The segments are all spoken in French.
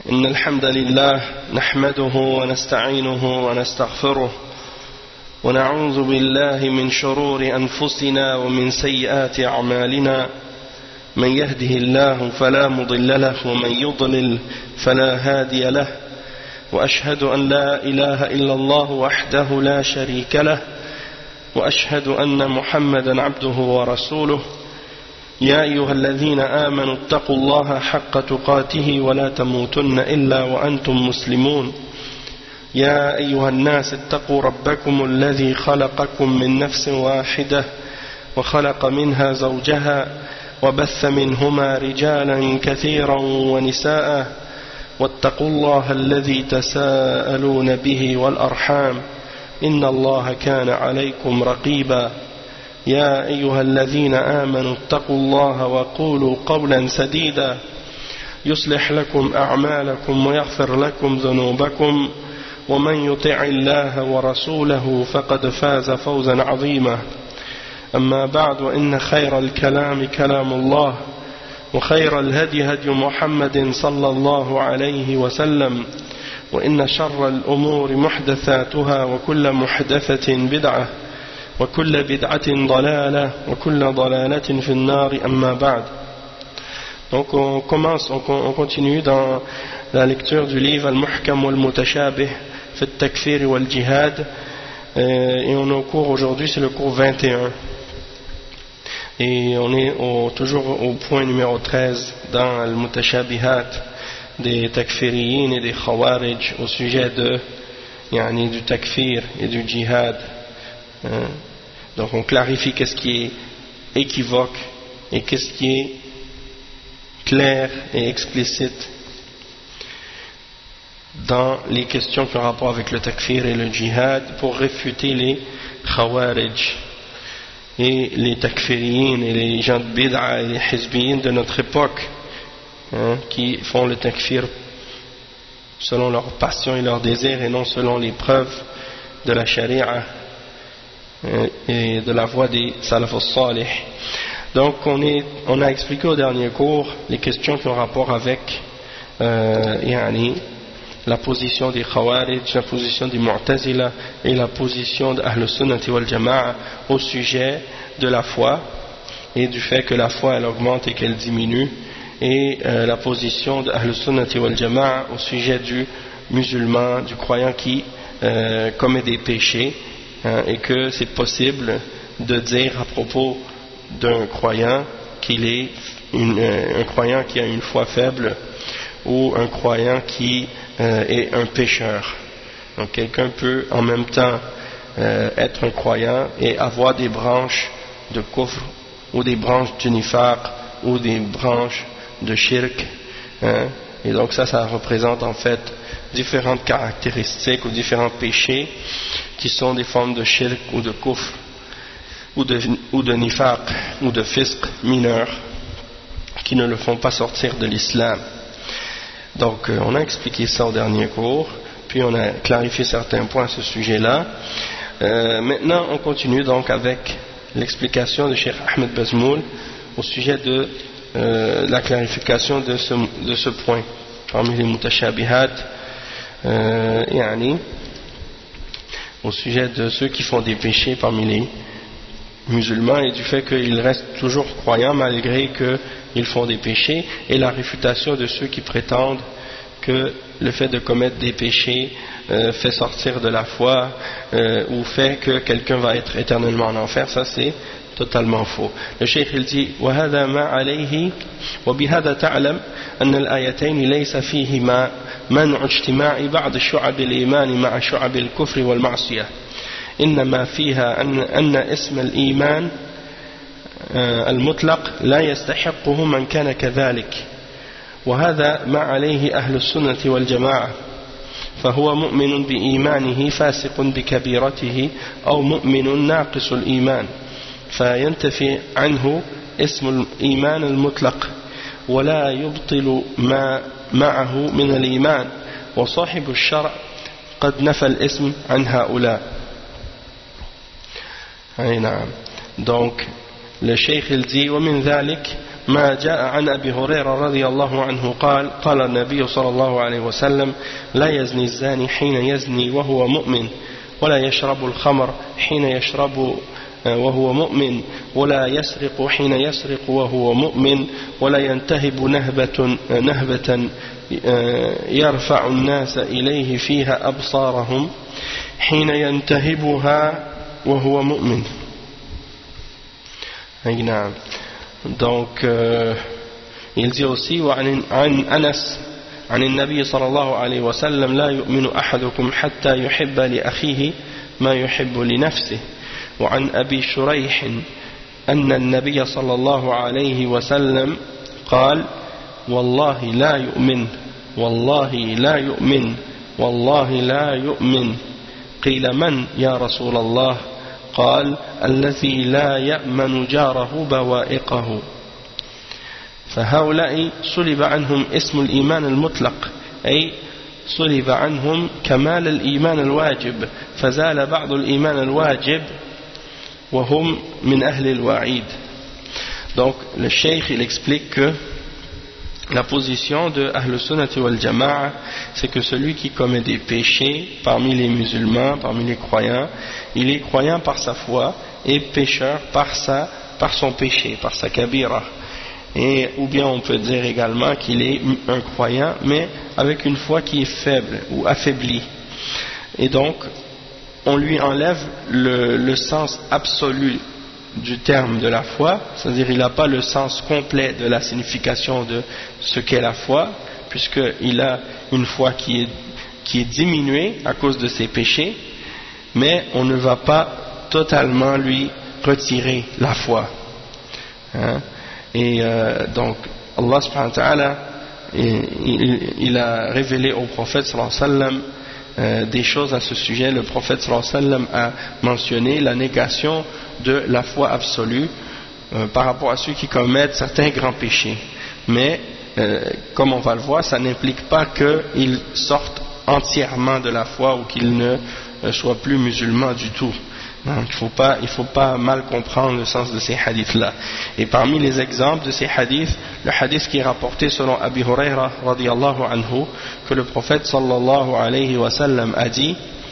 إن الحمد لله نحمده ونستعينه ونستغفره ونعوذ بالله من شرور أنفسنا ومن سيئات أعمالنا من يهده الله فلا مضل له ومن يضلل فلا هادي له وأشهد أن لا إله إلا الله وحده لا شريك له وأشهد أن محمدا عبده ورسوله يا أيها الذين آمنوا اتقوا الله حق تقاته ولا تموتن إلا وأنتم مسلمون يا أيها الناس اتقوا ربكم الذي خلقكم من نفس واحدة وخلق منها زوجها وبث منهما رجالا كثيرا ونساء واتقوا الله الذي تساءلون به والأرحام إن الله كان عليكم رقيبا يا أيها الذين آمنوا اتقوا الله وقولوا قولا سديدا يصلح لكم أعمالكم ويغفر لكم ذنوبكم ومن يطع الله ورسوله فقد فاز فوزا عظيما أما بعد وإن خير الكلام كلام الله وخير الهدي هدي محمد صلى الله عليه وسلم وإن شر الأمور محدثاتها وكل محدثة بدعة وكل بدعة ضلالة وكل ضلالة في النار أما بعد. Donc on continue dans la lecture du livre Al-Muhkam wal-Mutashabih fi at-Takfir wal-Jihad et on est au cours aujourd'hui, c'est le cours 21 et on est toujours au point numéro 13 dans Al-Mutashabihat des Takfiriyin et des Khawarij au sujet du Takfir et du Jihad. Donc on clarifie qu'est-ce qui est équivoque et qu'est-ce qui est clair et explicite dans les questions qui ont rapport avec le takfir et le djihad pour réfuter les khawarij et les takfiriyin et les gens de bid'a et les hizbiyin de notre époque qui font le takfir selon leur passion et leur désir et non selon les preuves de la sharia et de la voie des salaf as-salih. Donc on a expliqué au dernier cours les questions qui ont rapport avec la position des Khawarij, la position des Mu'tazila et la position de Ahl Sunnati wal Jama'a au sujet de la foi et du fait que la foi elle augmente et qu'elle diminue, et la position de Ahl Sunnati wal Jama'a au sujet du musulman, du croyant qui commet des péchés, et que c'est possible de dire à propos d'un croyant qu'il est un croyant qui a une foi faible ou un croyant qui est un pécheur. Donc quelqu'un peut en même temps être un croyant et avoir des branches de kufr ou des branches du nifaq ou des branches de shirk, et donc ça représente en fait différentes caractéristiques ou différents péchés qui sont des formes de shirk ou de kufr ou de nifaq ou de fisq mineur qui ne le font pas sortir de l'islam. Donc on a expliqué ça au dernier cours, puis on a clarifié certains points à ce sujet-là. Maintenant on continue donc avec l'explication de Cheikh Ahmed Bazmoul au sujet de la clarification de ce point parmi les mutashabihat, au sujet de ceux qui font des péchés parmi les musulmans et du fait qu'ils restent toujours croyants malgré qu'ils font des péchés, et la réfutation de ceux qui prétendent que le fait de commettre des péchés fait sortir de la foi ou fait que quelqu'un va être éternellement en enfer. Ça c'est totalement faux. Le cheikh il dit وهذا ما عليه وبهذا تعلم أن الآيتين ليس فيهما منع اجتماع بعض شعب الإيمان مع شعب الكفر والمعصية، إنما فيها أن اسم الإيمان المطلق لا يستحقه من كان كذلك، وهذا ما عليه أهل السنة والجماعة، فهو مؤمن بإيمانه فاسق بكبيرته أو مؤمن ناقص الإيمان، فينتفي عنه اسم الإيمان المطلق ولا يبطل ما معه من الإيمان، وصاحب الشرع قد نفى الاسم عن هؤلاء. أي نعم. Donc le cheikh il dit ومن ذلك ما جاء عن أبي هريرة رضي الله عنه قال قال النبي صلى الله عليه وسلم لا يزني الزاني حين يزني وهو مؤمن ولا يشرب الخمر حين يشرب وهو مؤمن ولا يسرق حين يسرق وهو مؤمن ولا ينتهب نهبة يرفع الناس إليه فيها أبصارهم حين ينتهبها وهو مؤمن. نعم. Donc il dit aussi عن أنس عن النبي صلى الله عليه وسلم لا يؤمن أحدكم حتى يحب لأخيه ما يحب لنفسه. وعن أبي شريح أن النبي صلى الله عليه وسلم قال والله لا يؤمن والله لا يؤمن والله لا يؤمن. قيل من يا رسول الله؟ قال الذي لا يأمن جاره بوائقه. فهؤلاء سلب عنهم اسم الإيمان المطلق أي سلب عنهم كمال الإيمان الواجب فزال بعض الإيمان الواجب وهم من أهل الوعيد. Donc le cheikh il explique que la position de Ahl Sunnah wal Jama'a, c'est que celui qui commet des péchés parmi les musulmans, parmi les croyants, il est croyant par sa foi et pécheur par son péché, par sa kabira. Et, ou bien on peut dire également qu'il est un croyant, mais avec une foi qui est faible ou affaiblie. Et donc, on lui enlève le sens absolu du terme de la foi, c'est-à-dire il n'a pas le sens complet de la signification de ce qu'est la foi, puisqu'il a une foi qui est diminuée à cause de ses péchés, mais on ne va pas totalement lui retirer la foi. Hein? Et donc Allah subhanahu wa ta'ala il a révélé au prophète sallallahu alayhi wa sallam des choses à ce sujet. Le prophète sallallahu alayhi wa sallam a mentionné la négation de la foi absolue par rapport à ceux qui commettent certains grands péchés, mais comme on va le voir, ça n'implique pas qu'ils sortent entièrement de la foi ou qu'ils ne soient plus musulmans du tout. Donc, il ne faut pas mal comprendre le sens de ces hadiths-là. Et parmi les exemples de ces hadiths, le hadith qui est rapporté selon Abi Huraira radiyallahu anhu, que le prophète sallallahu alayhi wa sallam a dit,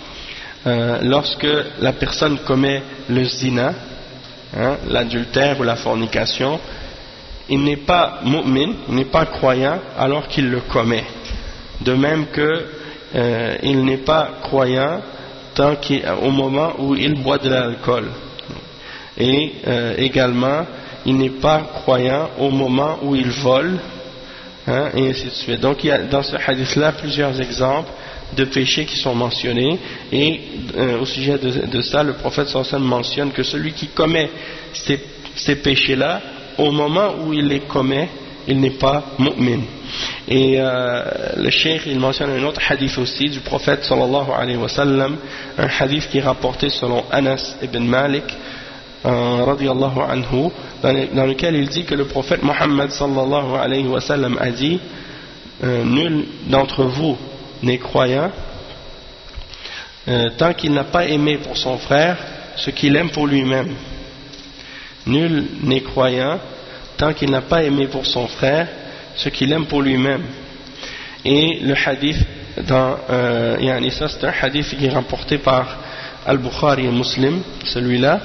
lorsque la personne commet le zina, l'adultère ou la fornication, il n'est pas mu'min, il n'est pas croyant alors qu'il le commet. De même que il n'est pas croyant au moment où il boit de l'alcool. Et également, il n'est pas croyant au moment où il vole, et ainsi de suite. Donc il y a dans ce hadith-là plusieurs exemples de péchés qui sont mentionnés, et au sujet de ça, le prophète sallallahu alayhi wa sallam mentionne que celui qui commet ces péchés-là, au moment où il les commet, il n'est pas mu'min. Et le cheikh il mentionne un autre hadith aussi du prophète sallallahu alayhi wa sallam, un hadith qui est rapporté selon Anas ibn Malik radiyallahu anhu, dans lequel il dit que le prophète Muhammad sallallahu alayhi wa sallam a dit nul d'entre vous n'est croyant tant qu'il n'a pas aimé pour son frère ce qu'il aime pour lui-même. Nul n'est croyant tant qu'il n'a pas aimé pour son frère ce qu'il aime pour lui-même. Et le hadith ça c'est un hadith qui est rapporté par Al-Bukhari et Muslim, celui-là,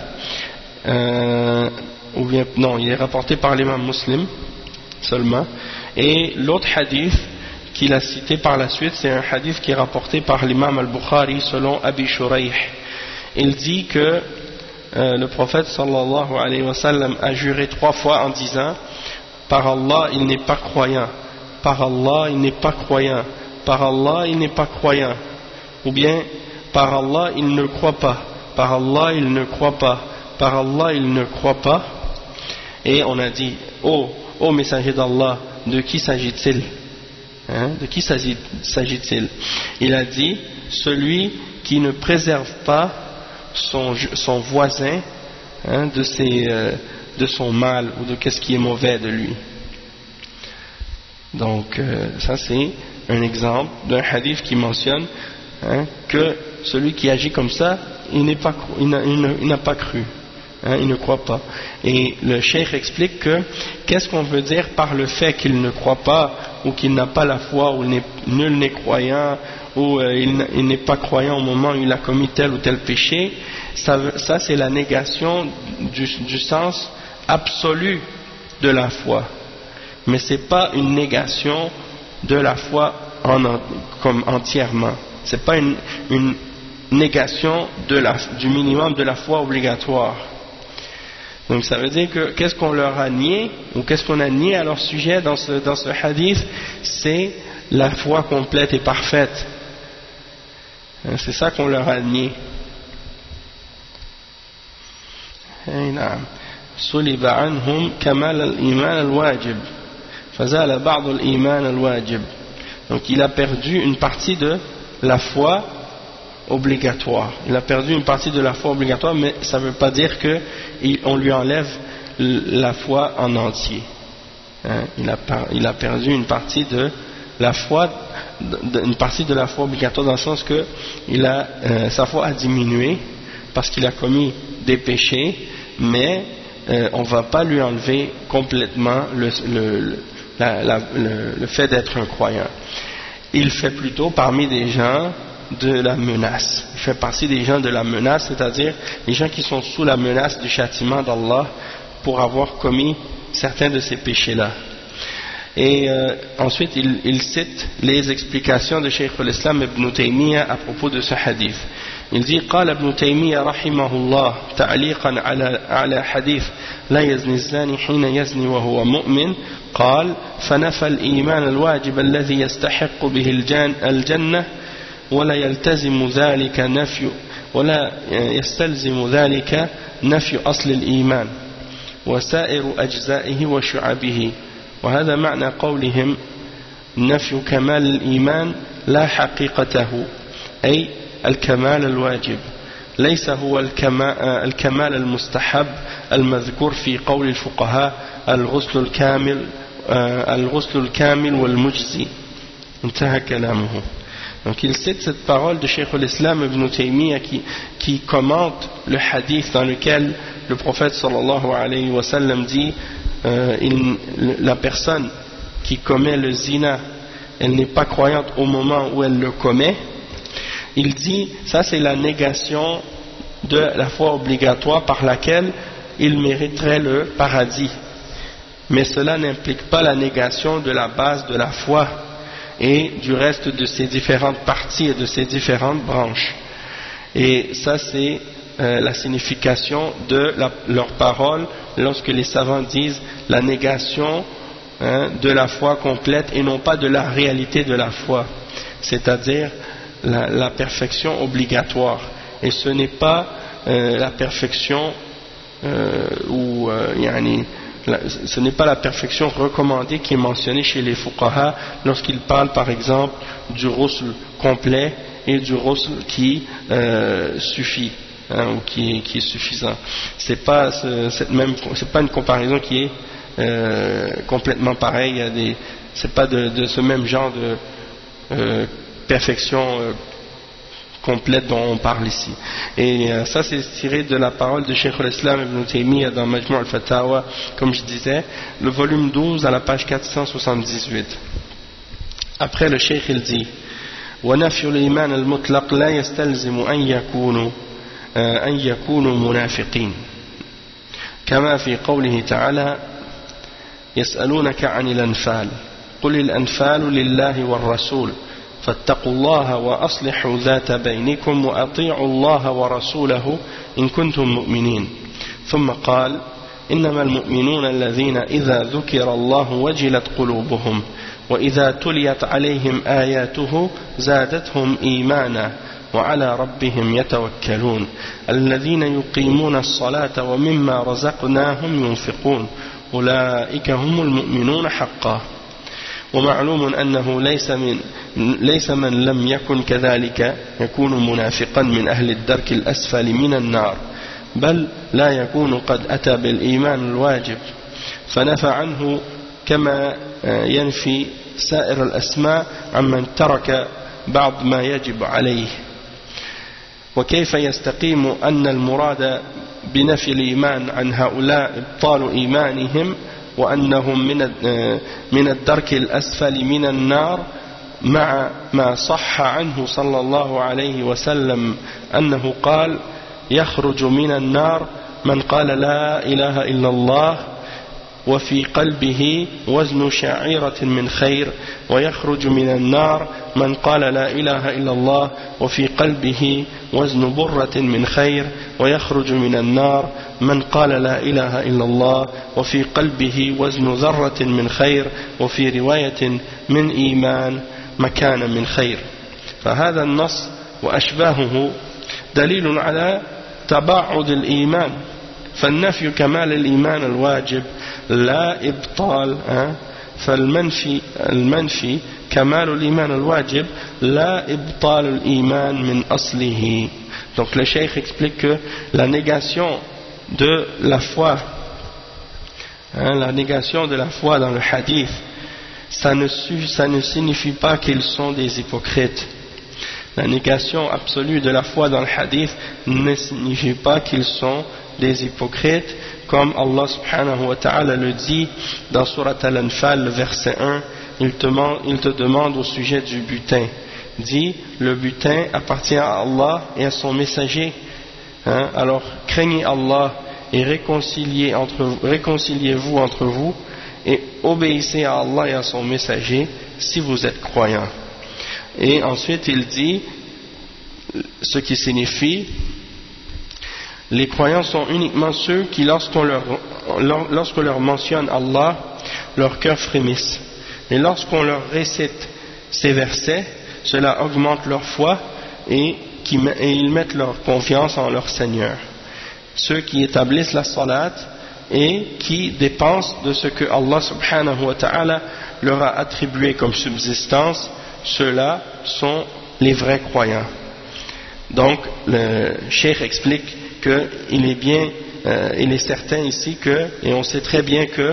ou bien non, il est rapporté par l'imam Muslim seulement. Et l'autre hadith qu'il a cité par la suite, c'est un hadith qui est rapporté par l'imam Al-Bukhari selon Abi Shuraih. Il dit que le prophète sallallahu alayhi wa sallam a juré 3 fois en disant: par Allah il n'est pas croyant, par Allah il n'est pas croyant, par Allah il n'est pas croyant, ou bien par Allah il ne croit pas, par Allah il ne croit pas, par Allah il ne croit pas. Et on a dit: ô messager d'Allah, de qui s'agit-il? De qui s'agit-il? Il a dit: celui qui ne préserve pas son voisin de son mal ou de qu'est-ce qui est mauvais de lui. Donc ça c'est un exemple d'un hadith qui mentionne que celui qui agit comme ça, il n'a pas cru. il ne croit pas. Et le cheikh explique que qu'est-ce qu'on veut dire par le fait qu'il ne croit pas, ou qu'il n'a pas la foi, ou nul n'est croyant, ou il n'est pas croyant au moment où il a commis tel ou tel péché. Ça c'est la négation du sens absolu de la foi, mais c'est pas une négation de la foi comme entièrement. C'est pas une négation du minimum de la foi obligatoire. Donc ça veut dire que qu'est-ce qu'on leur a nié, ou qu'est-ce qu'on a nié à leur sujet dans ce hadith, c'est la foi complète et parfaite. C'est ça qu'on leur a nié. سلب عنهم كمال الإيمان الواجب فزال بعض الإيمان الواجب. Donc il a perdu une partie de la foi obligatoire. Il a perdu une partie de la foi obligatoire, mais ça ne veut pas dire qu'on lui enlève la foi en entier. Il a perdu une partie de la foi, obligatoire, dans le sens que sa foi a diminué parce qu'il a commis des péchés, mais on ne va pas lui enlever complètement le fait d'être un croyant. Il fait plutôt parmi des gens de la menace. Il fait partie des gens de la menace, c'est-à-dire les gens qui sont sous la menace du châtiment d'Allah pour avoir commis certains de ces péchés-là. Et ensuite il cite les explications de Cheikh al-Islam Ibn Taymiyyah à propos de ce hadith. Il dit قال ابن تيمية رحمه الله تعليقا على حديث لا يزني الزاني حين يزني وهو مؤمن قال فنفى الإيمان الواجب الذي يستحق به الجنة ولا يستلزم ذلك نفي أصل الإيمان وسائر أجزائه وشعبه. وهذا معنى قولهم نفي كمال الإيمان لا حقيقته، أي الكمال الواجب ليس هو الكمال المستحب المذكور في قول الفقهاء الغسل الكامل والمجزي. انتهى كلامه. Donc il cite cette parole de Cheikh al-Islam Ibn Taymiyyah qui commente le hadith dans lequel le prophète sallallahu alayhi wa sallam dit la personne qui commet le zina, elle n'est pas croyante au moment où elle le commet. Il dit, ça c'est la négation de la foi obligatoire par laquelle il mériterait le paradis. Mais cela n'implique pas la négation de la base de la foi et du reste de ses différentes parties et de ses différentes branches. Et ça c'est la signification de leur parole lorsque les savants disent la négation de la foi complète et non pas de la réalité de la foi, c'est-à-dire la perfection obligatoire. Et ce n'est pas la perfection ce n'est pas la perfection recommandée qui est mentionnée chez les fuqaha lorsqu'ils parlent par exemple du ghusl complet et du ghusl qui suffit, ou qui est suffisant. C'est pas une comparaison qui est complètement pareille. C'est pas de ce même genre de perfection complète dont on parle ici. Et ça c'est tiré de la parole de Cheikh al-Islam Ibn Taymiyyah dans Majmu' al-Fatawa, comme je disais, le volume 12 à la page 478. Après le Cheikh il dit وَنَفْيُ الْإِيمَانَ الْمُطْلَقِ لَا يَسْتَلْزِمُ أن يكونوا منافقين كما في قوله تعالى يسألونك عن الأنفال قل الأنفال لله والرسول فاتقوا الله وأصلحوا ذات بينكم وأطيعوا الله ورسوله إن كنتم مؤمنين. ثم قال إنما المؤمنون الذين إذا ذكر الله وجلت قلوبهم وإذا تليت عليهم آياته زادتهم إيمانا وعلى ربهم يتوكلون الذين يقيمون الصلاة ومما رزقناهم ينفقون أولئك هم المؤمنون حقا. ومعلوم أنه ليس من لم يكن كذلك يكون منافقا من أهل الدرك الأسفل من النار، بل لا يكون قد أتى بالإيمان الواجب فنفى عنه كما ينفي سائر الأسماء عمن ترك بعض ما يجب عليه. وكيف يستقيم أن المراد بنفي الإيمان عن هؤلاء إبطال إيمانهم وأنهم من الدرك الأسفل من النار، مع ما صح عنه صلى الله عليه وسلم أنه قال: يخرج من النار من قال لا إله إلا الله وفي قلبه وزن شعيرة من خير، ويخرج من النار من قال لا إله إلا الله وفي قلبه وزن برة من خير، ويخرج من النار من قال لا إله إلا الله وفي قلبه وزن ذرة من خير، وفي رواية من إيمان مكان من خير. فهذا النص وأشباهه دليل على تباعد الإيمان، فالنفي كمال الإيمان الواجب لا إبطال، فالمنفي كمال الإيمان الواجب لا إبطال الإيمان من أصله. Donc le cheikh explique que la négation de la foi, la négation de la foi dans le hadith, ça ne signifie pas qu'ils sont des hypocrites. La négation absolue de la foi dans le hadith ne signifie pas qu'ils sont des hypocrites, comme Allah subhanahu wa ta'ala le dit dans Surat Al-Anfal, le verset 1, il te demande au sujet du butin. Dit: le butin appartient à Allah et à son messager, alors craignez Allah et réconciliez-vous entre vous et obéissez à Allah et à son messager si vous êtes croyants. Et ensuite il dit, ce qui signifie: les croyants sont uniquement ceux qui, lorsqu'on leur mentionne Allah, leur cœur frémisse. Et lorsqu'on leur récite ces versets, cela augmente leur foi et ils mettent leur confiance en leur Seigneur. Ceux qui établissent la salat et qui dépensent de ce que Allah subhanahu wa ta'ala leur a attribué comme subsistance, ceux-là sont les vrais croyants. Donc le cheikh explique qu'il est bien, il est certain ici que, et on sait très bien que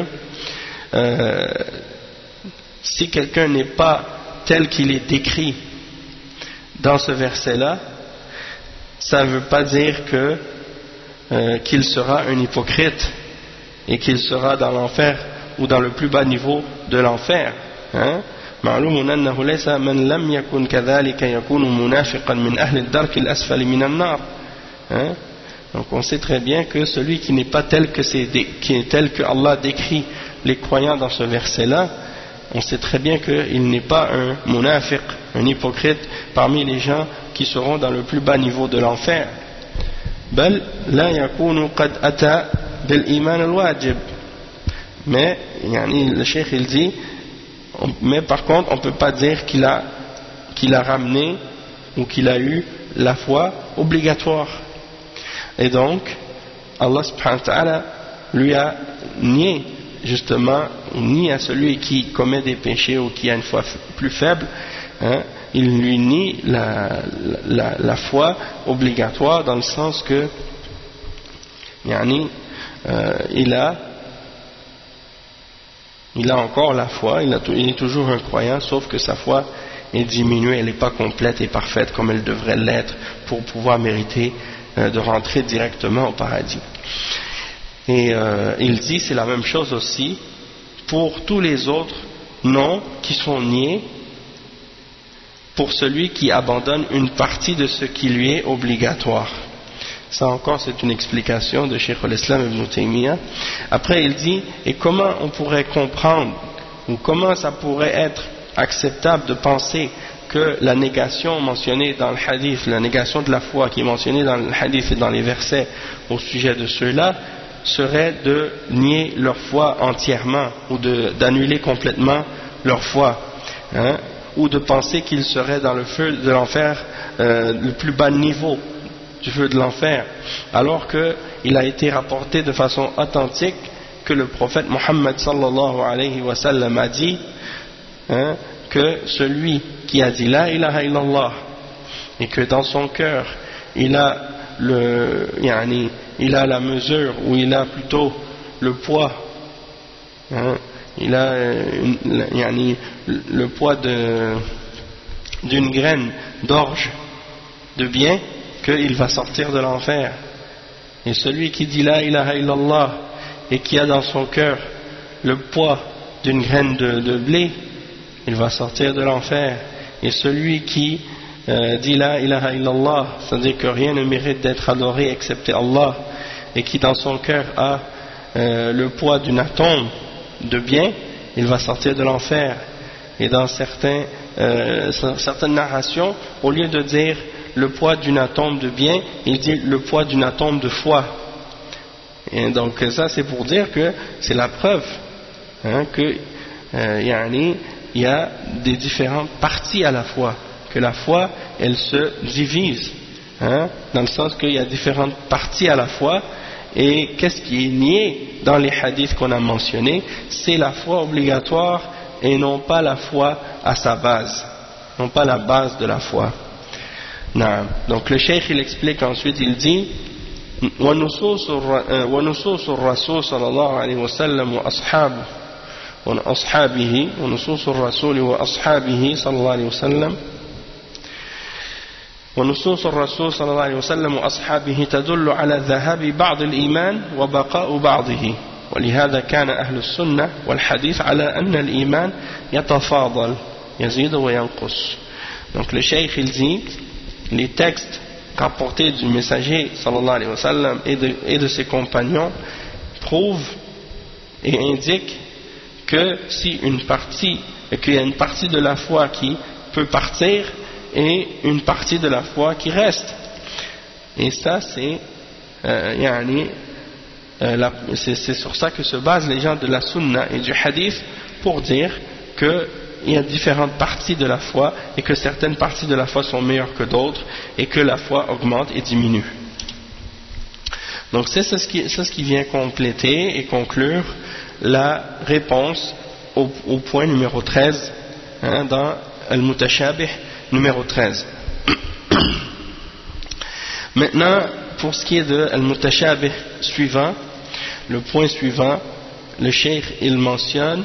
si quelqu'un n'est pas tel qu'il est décrit dans ce verset-là, ça ne veut pas dire qu'il sera un hypocrite et qu'il sera dans l'enfer ou dans le plus bas niveau de l'enfer. معلوم أنه ليس من لم يكن كذلك يكون منافقا من أهل الدرك الأسفل من النار. Donc on sait très bien que celui qui n'est pas tel que Allah décrit les croyants dans ce verset-là, on sait très bien qu'il n'est pas un munafiq, un hypocrite parmi les gens qui seront dans le plus bas niveau de l'enfer. بل لا يكون قد أتى بالإيمان الواجب. Mais le cheikh il dit, mais par contre on ne peut pas dire qu'il a ramené ou qu'il a eu la foi obligatoire. Et donc Allah subhanahu wa ta'ala lui a nié, justement, ni à celui qui commet des péchés ou qui a une foi plus faible, il lui nie la foi obligatoire, dans le sens que il a encore la foi, il est toujours un croyant, sauf que sa foi est diminuée, elle n'est pas complète et parfaite comme elle devrait l'être pour pouvoir mériter de rentrer directement au paradis. Et il dit, c'est la même chose aussi pour tous les autres noms qui sont niés, pour celui qui abandonne une partie de ce qui lui est obligatoire. Ça encore, c'est une explication de Cheikh al-Islam ibn Taymiyyah. Après il dit, et comment on pourrait comprendre, ou comment ça pourrait être acceptable de penser que la négation mentionnée dans le hadith, la négation de la foi qui est mentionnée dans le hadith et dans les versets au sujet de ceux-là, serait de nier leur foi entièrement, ou d'annuler complètement leur foi, ou de penser qu'ils seraient dans le feu de l'enfer, le plus bas niveau du feu de l'enfer, alors qu'il a été rapporté de façon authentique que le prophète Mohammed sallallahu alayhi wa sallam a dit que celui qui a dit la ilaha illallah et que dans son cœur il a la mesure, ou il a plutôt le poids, il a le poids d'une graine d'orge de bien, qu'il va sortir de l'enfer. Et celui qui dit la ilaha illallah et qui a dans son cœur le poids d'une graine de blé, il va sortir de l'enfer. Et celui qui dit la ilaha illallah, c'est-à-dire que rien ne mérite d'être adoré excepté Allah, et qui dans son cœur a le poids d'une atome de bien, il va sortir de l'enfer. Et dans certaines narrations, au lieu de dire le poids d'une atome de bien, il dit le poids d'une atome de foi. Et donc ça c'est pour dire que c'est la preuve que il y a des différentes parties à la foi, que la foi elle se divise, dans le sens qu'il y a différentes parties à la foi. Et qu'est-ce qui est nié dans les hadiths qu'on a mentionnés? C'est la foi obligatoire et non pas la foi à sa base, non pas la base de la foi. Non. Donc le cheikh il explique ensuite, il dit ونصوص الرسول صلى الله عليه وسلم وأصحابه ونصوص الرسول وأصحابه صلى الله عليه وسلم ونصوص الرسول صلى الله عليه وسلم وأصحابه تدل على ذهاب بعض الإيمان وبقاء بعضه ولهذا كان أهل السنة والحديث على أن الإيمان يتفاضل يزيد وينقص. Donc le cheikh il dit les textes rapportés du messager sallallahu alayhi wa sallam et de ses compagnons prouvent et indiquent que si qu'il y a une partie de la foi qui peut partir et une partie de la foi qui reste. Et ça c'est c'est sur ça que se basent les gens de la sunna et du hadith pour dire que il y a différentes parties de la foi et que certaines parties de la foi sont meilleures que d'autres et que la foi augmente et diminue. Donc c'est ce qui vient compléter et conclure la réponse au point numéro 13 dans Al-Mutashabih numéro 13. Maintenant, pour ce qui est de Al-Mutashabih suivant, le point suivant, le cheikh il mentionne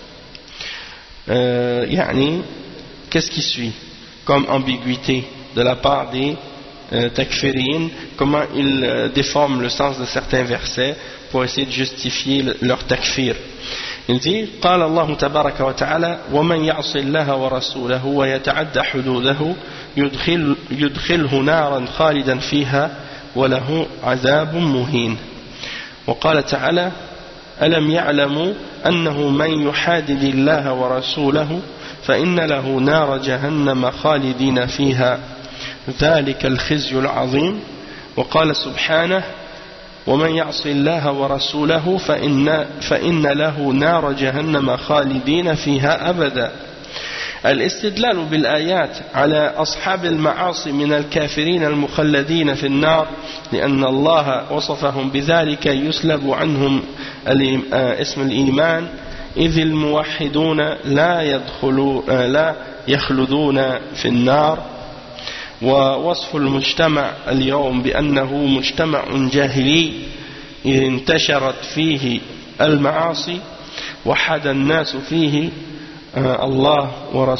qu'est-ce qui suit comme ambiguïté de la part des takfirines, comment ils déforment le sens de certains versets pour essayer de justifier leur takfir. Il dit قال الله تبارك وتعالى ومن يعص الله ورسوله ويتعدى حدوده يدخله نارا خالدا فيها وله عذاب مهين. وقال تعالى ألم يعلموا أنه من يحادد الله ورسوله فإن له نار جهنم خالدين فيها ذلك الخزي العظيم. وقال سبحانه ومن يعص الله ورسوله فإن له نار جهنم خالدين فيها أبدا. الاستدلال بالآيات على أصحاب المعاصي من الكافرين المخلدين في النار لأن الله وصفهم بذلك يسلب عنهم اسم الإيمان إذ الموحدون لا يخلدون في النار. ووصف المجتمع اليوم بأنه مجتمع جاهلي إذ انتشرت فيه المعاصي وحد الناس فيه الله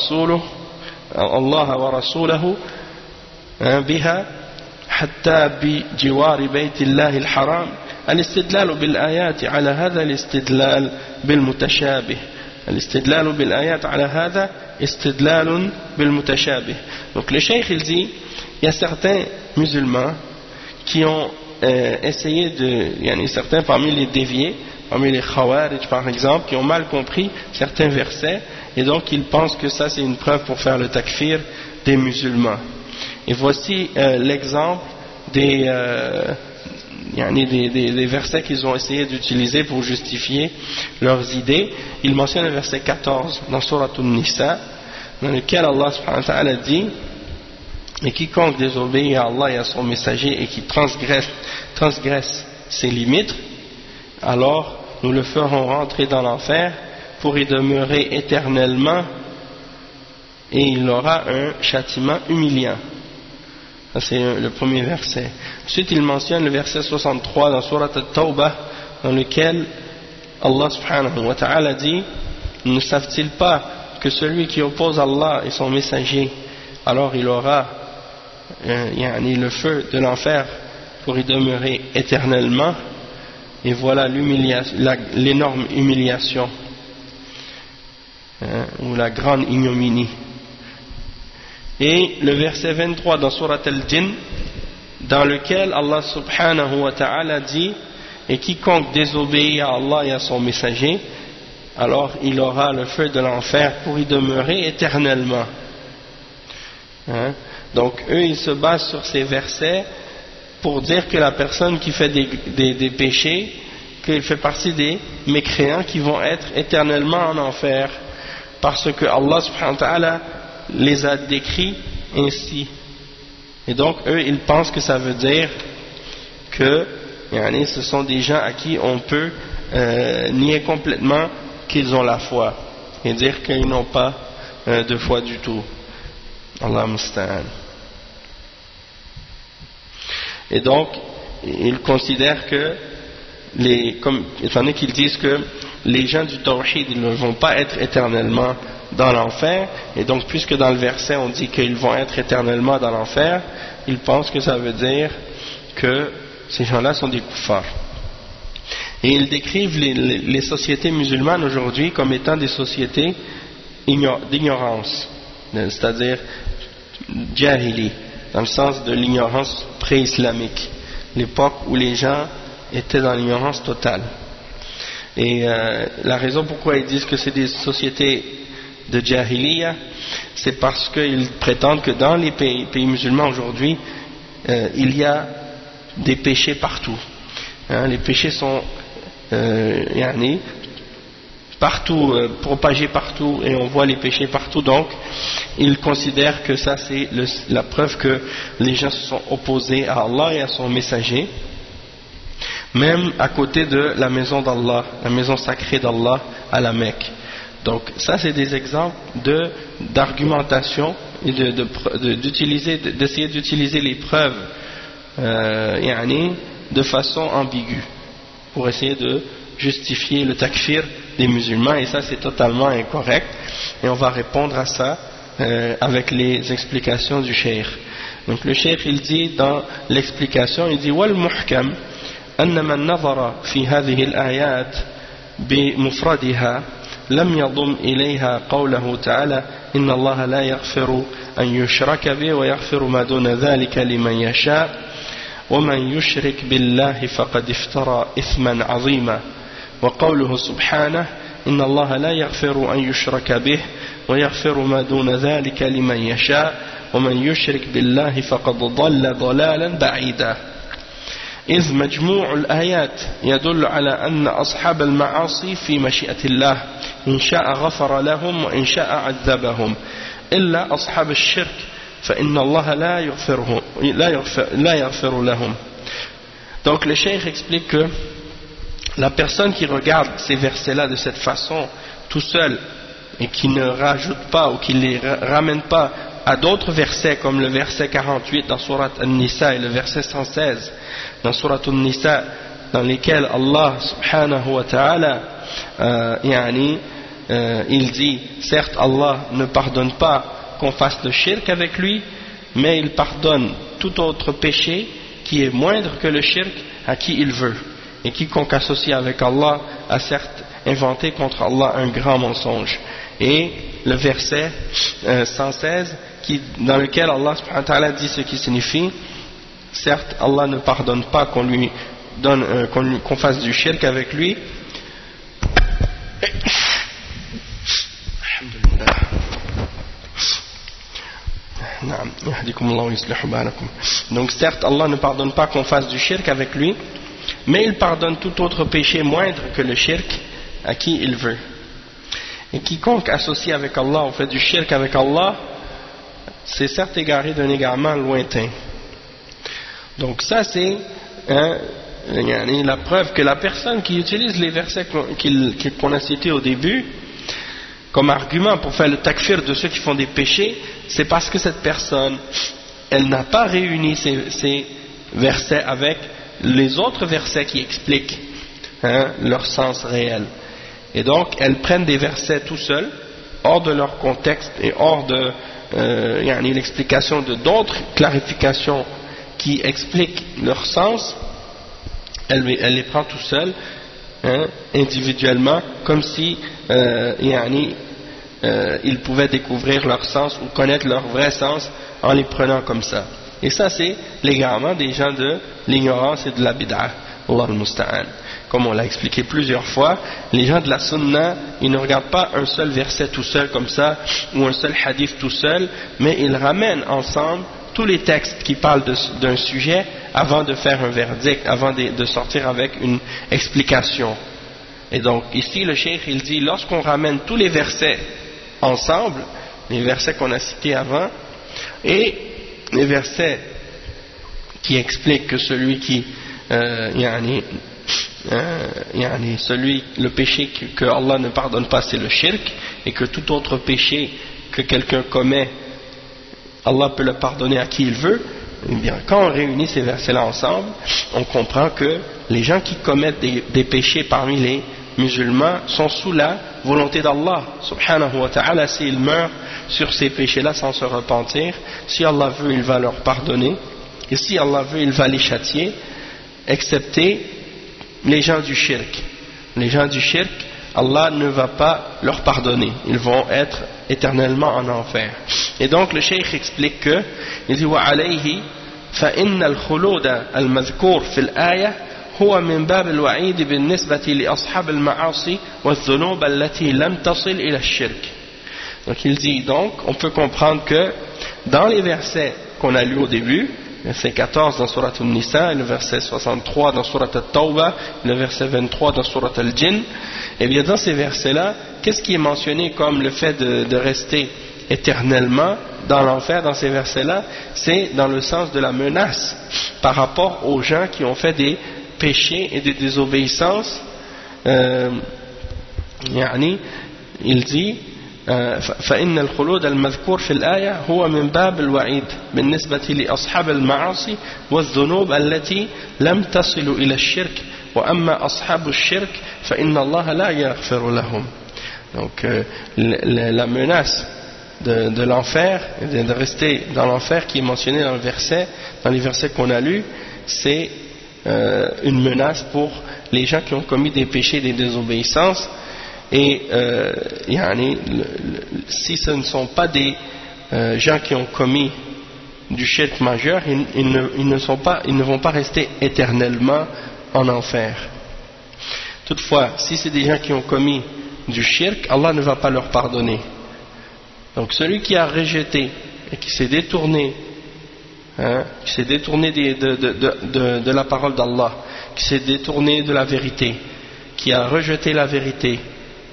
ورسوله بها حتى بجوار بيت الله الحرام. الاستدلال بالآيات على هذا الاستدلال بالمتشابه. الاستدلال بالآيات على هذا استدلال بالمتشابه. Donc le cheikh il dit il y a certains musulmans qui ont essayé certains parmi les déviés, parmi les khawarij par exemple, qui ont mal compris certains versets et donc ils pensent que ça c'est une preuve pour faire le takfir des musulmans. Et voici l'exemple des versets qu'ils ont essayé d'utiliser pour justifier leurs idées. Il mentionne le verset 14 dans Surat An-Nisa, dans lequel Allah subhanahu wa ta'ala dit: et quiconque désobéit à Allah et à son messager et qui transgresse ses limites, alors nous le ferons rentrer dans l'enfer pour y demeurer éternellement et il aura un châtiment humiliant. Ça c'est le premier verset. Ensuite il mentionne le verset 63 dans Surat At-Tawbah, dans lequel Allah subhanahu wa ta'ala dit: ne savent-ils pas que celui qui oppose Allah et son messager, alors il aura le feu de l'enfer pour y demeurer éternellement, et voilà l'énorme humiliation, ou la grande ignominie. Et le verset 23 dans Surat Al-Jinn, dans lequel Allah subhanahu wa ta'ala dit: et quiconque désobéit à Allah et à son messager, alors il aura le feu de l'enfer pour y demeurer éternellement. Donc eux, ils se basent sur ces versets pour dire que la personne qui fait des péchés, qu'il fait partie des mécréants qui vont être éternellement en enfer, parce que Allah subhanahu wa ta'ala les a décrits ainsi. Et donc eux, ils pensent que ça veut dire que ce sont des gens à qui on peut nier complètement qu'ils ont la foi et dire qu'ils n'ont pas de foi du tout. Allah musta'an. Et donc ils considèrent que étant donné qu'ils disent que les gens du tawhid, ils ne vont pas être éternellement dans l'enfer, et donc puisque dans le verset on dit qu'ils vont être éternellement dans l'enfer, ils pensent que ça veut dire que ces gens-là sont des kuffars. Et ils décrivent les sociétés musulmanes aujourd'hui comme étant des sociétés d'ignorance, c'est-à-dire jahili, dans le sens de l'ignorance pré-islamique, l'époque où les gens étaient dans l'ignorance totale. Et la raison pourquoi ils disent que c'est des sociétés de jahiliya, c'est parce qu'ils prétendent que dans les pays musulmans aujourd'hui, il y a des péchés partout. Les péchés sont partout, propagés partout, et on voit les péchés partout. Donc ils considèrent que ça c'est la preuve que les gens se sont opposés à Allah et à son messager, même à côté de la maison d'Allah, la maison sacrée d'Allah à la Mecque. Donc ça c'est des exemples d'argumentation et d'essayer d'utiliser les preuves de façon ambiguë pour essayer de justifier le takfir des musulmans, et ça c'est totalement incorrect, et on va répondre à ça avec les explications du cheikh. Donc le cheikh il dit dans l'explication, il dit wal muhkam anna man nazara fi hadhihi al-ayat bi mufradiha lam yadum ilayha qawlahu ta'ala inna Allah la yaghfiru an yushraka bihi wa yaghfiru ma duna dhalika liman yasha ومن يشرك بالله فقد افترى إثما عظيما وقوله سبحانه إن الله لا يغفر أن يشرك به ويغفر ما دون ذلك لمن يشاء ومن يشرك بالله فقد ضل ضلالا بعيدا إذ مجموع الآيات يدل على أن أصحاب المعاصي في مشيئة الله إن شاء غفر لهم وإن شاء عذبهم إلا أصحاب الشرك فإن الله لا يغفر لهم. Donc le cheikh explique que la personne qui regarde ces versets-là de cette façon tout seul et qui ne rajoute pas ou qui ne les ramène pas à d'autres versets comme le verset 48 dans Surat An-Nisa et le verset 116 dans Surat An-Nisa, dans lesquels Allah subhanahu wa ta'ala il dit certes Allah ne pardonne pas qu'on fasse le shirk avec lui, mais il pardonne tout autre péché qui est moindre que le shirk à qui il veut, et quiconque associe avec Allah a certes inventé contre Allah un grand mensonge. Et le verset 116 dans lequel Allah subhanahu wa ta'ala dit ce qui signifie certes Allah ne pardonne pas qu'on lui donne qu'on fasse du shirk avec lui. Donc certes Allah ne pardonne pas qu'on fasse du shirk avec lui, mais il pardonne tout autre péché moindre que le shirk à qui il veut. Et quiconque associe avec Allah ou fait du shirk avec Allah, c'est certes égaré d'un égarement lointain. Donc ça c'est la preuve que la personne qui utilise les versets qu'on a cités au début comme argument pour faire le takfir de ceux qui font des péchés, c'est parce que cette personne, elle n'a pas réuni ces versets avec les autres versets qui expliquent leur sens réel. Et donc, elles prennent des versets tout seuls, hors de leur contexte et hors de l'explication de d'autres clarifications qui expliquent leur sens, elle les prend tout seul, individuellement, comme si ils pouvaient découvrir leur sens ou connaître leur vrai sens en les prenant comme ça. Et ça, c'est l'égarement des gens de l'ignorance et de la bid'ah. Allah al-Musta'an. Comme on l'a expliqué plusieurs fois, les gens de la sunna, ils ne regardent pas un seul verset tout seul comme ça, ou un seul hadith tout seul, mais ils ramènent ensemble tous les textes qui parlent d'un sujet avant de faire un verdict, avant de sortir avec une explication. Et donc ici le cheikh il dit, lorsqu'on ramène tous les versets ensemble, les versets qu'on a cités avant, et les versets qui expliquent que celui qui le péché que Allah ne pardonne pas, c'est le shirk, et que tout autre péché que quelqu'un commet, Allah peut le pardonner à qui il veut. Eh bien, quand on réunit ces versets-là ensemble, on comprend que les gens qui commettent des péchés parmi les musulmans sont sous la volonté d'Allah subhanahu wa ta'ala. S'ils meurent sur ces péchés-là sans se repentir, si Allah veut, il va leur pardonner, et si Allah veut, il va les châtier, excepté les gens du shirk. Les gens du shirk, Allah ne va pas leur pardonner, ils vont être éternellement en enfer. Et donc le cheikh explique que, il dit وعليه فإن الخلود المذكور في الآية هو من باب الوعيد بالنسبة لأصحاب المعاصي والذنوب التي لم تصل إلى الشرك. Donc il dit, donc on peut comprendre que dans les versets qu'on a lus au début, verset 14 dans Surat An-Nisa, le verset 63 dans Surat At-Tawbah, le verset 23 dans Surat Al-Jinn, et bien dans ces versets-là, qu'est-ce qui est mentionné comme le fait de rester éternellement dans l'enfer dans ces versets-là? C'est dans le sens de la menace par rapport aux gens qui ont fait des péchés et des désobéissances. Il dit فإن الخلود المذكور في الآية هو من باب الوعيد بالنسبة لأصحاب المعاصي والذنوب التي لم تصل إلى الشرك وأما أصحاب الشرك فإن الله لا يغفر لهم. Donc la menace de l'enfer, de rester dans l'enfer qui est mentionnée dans les versets qu'on a lus, c'est une menace pour les gens qui ont commis des péchés et des désobéissances. Et si ce ne sont pas des gens qui ont commis du shirk majeur, ils ne vont pas rester éternellement en enfer. Toutefois, si c'est des gens qui ont commis du shirk, Allah ne va pas leur pardonner. Donc celui qui a rejeté et qui s'est détourné, de la parole d'Allah, qui s'est détourné de la vérité, qui a rejeté la vérité,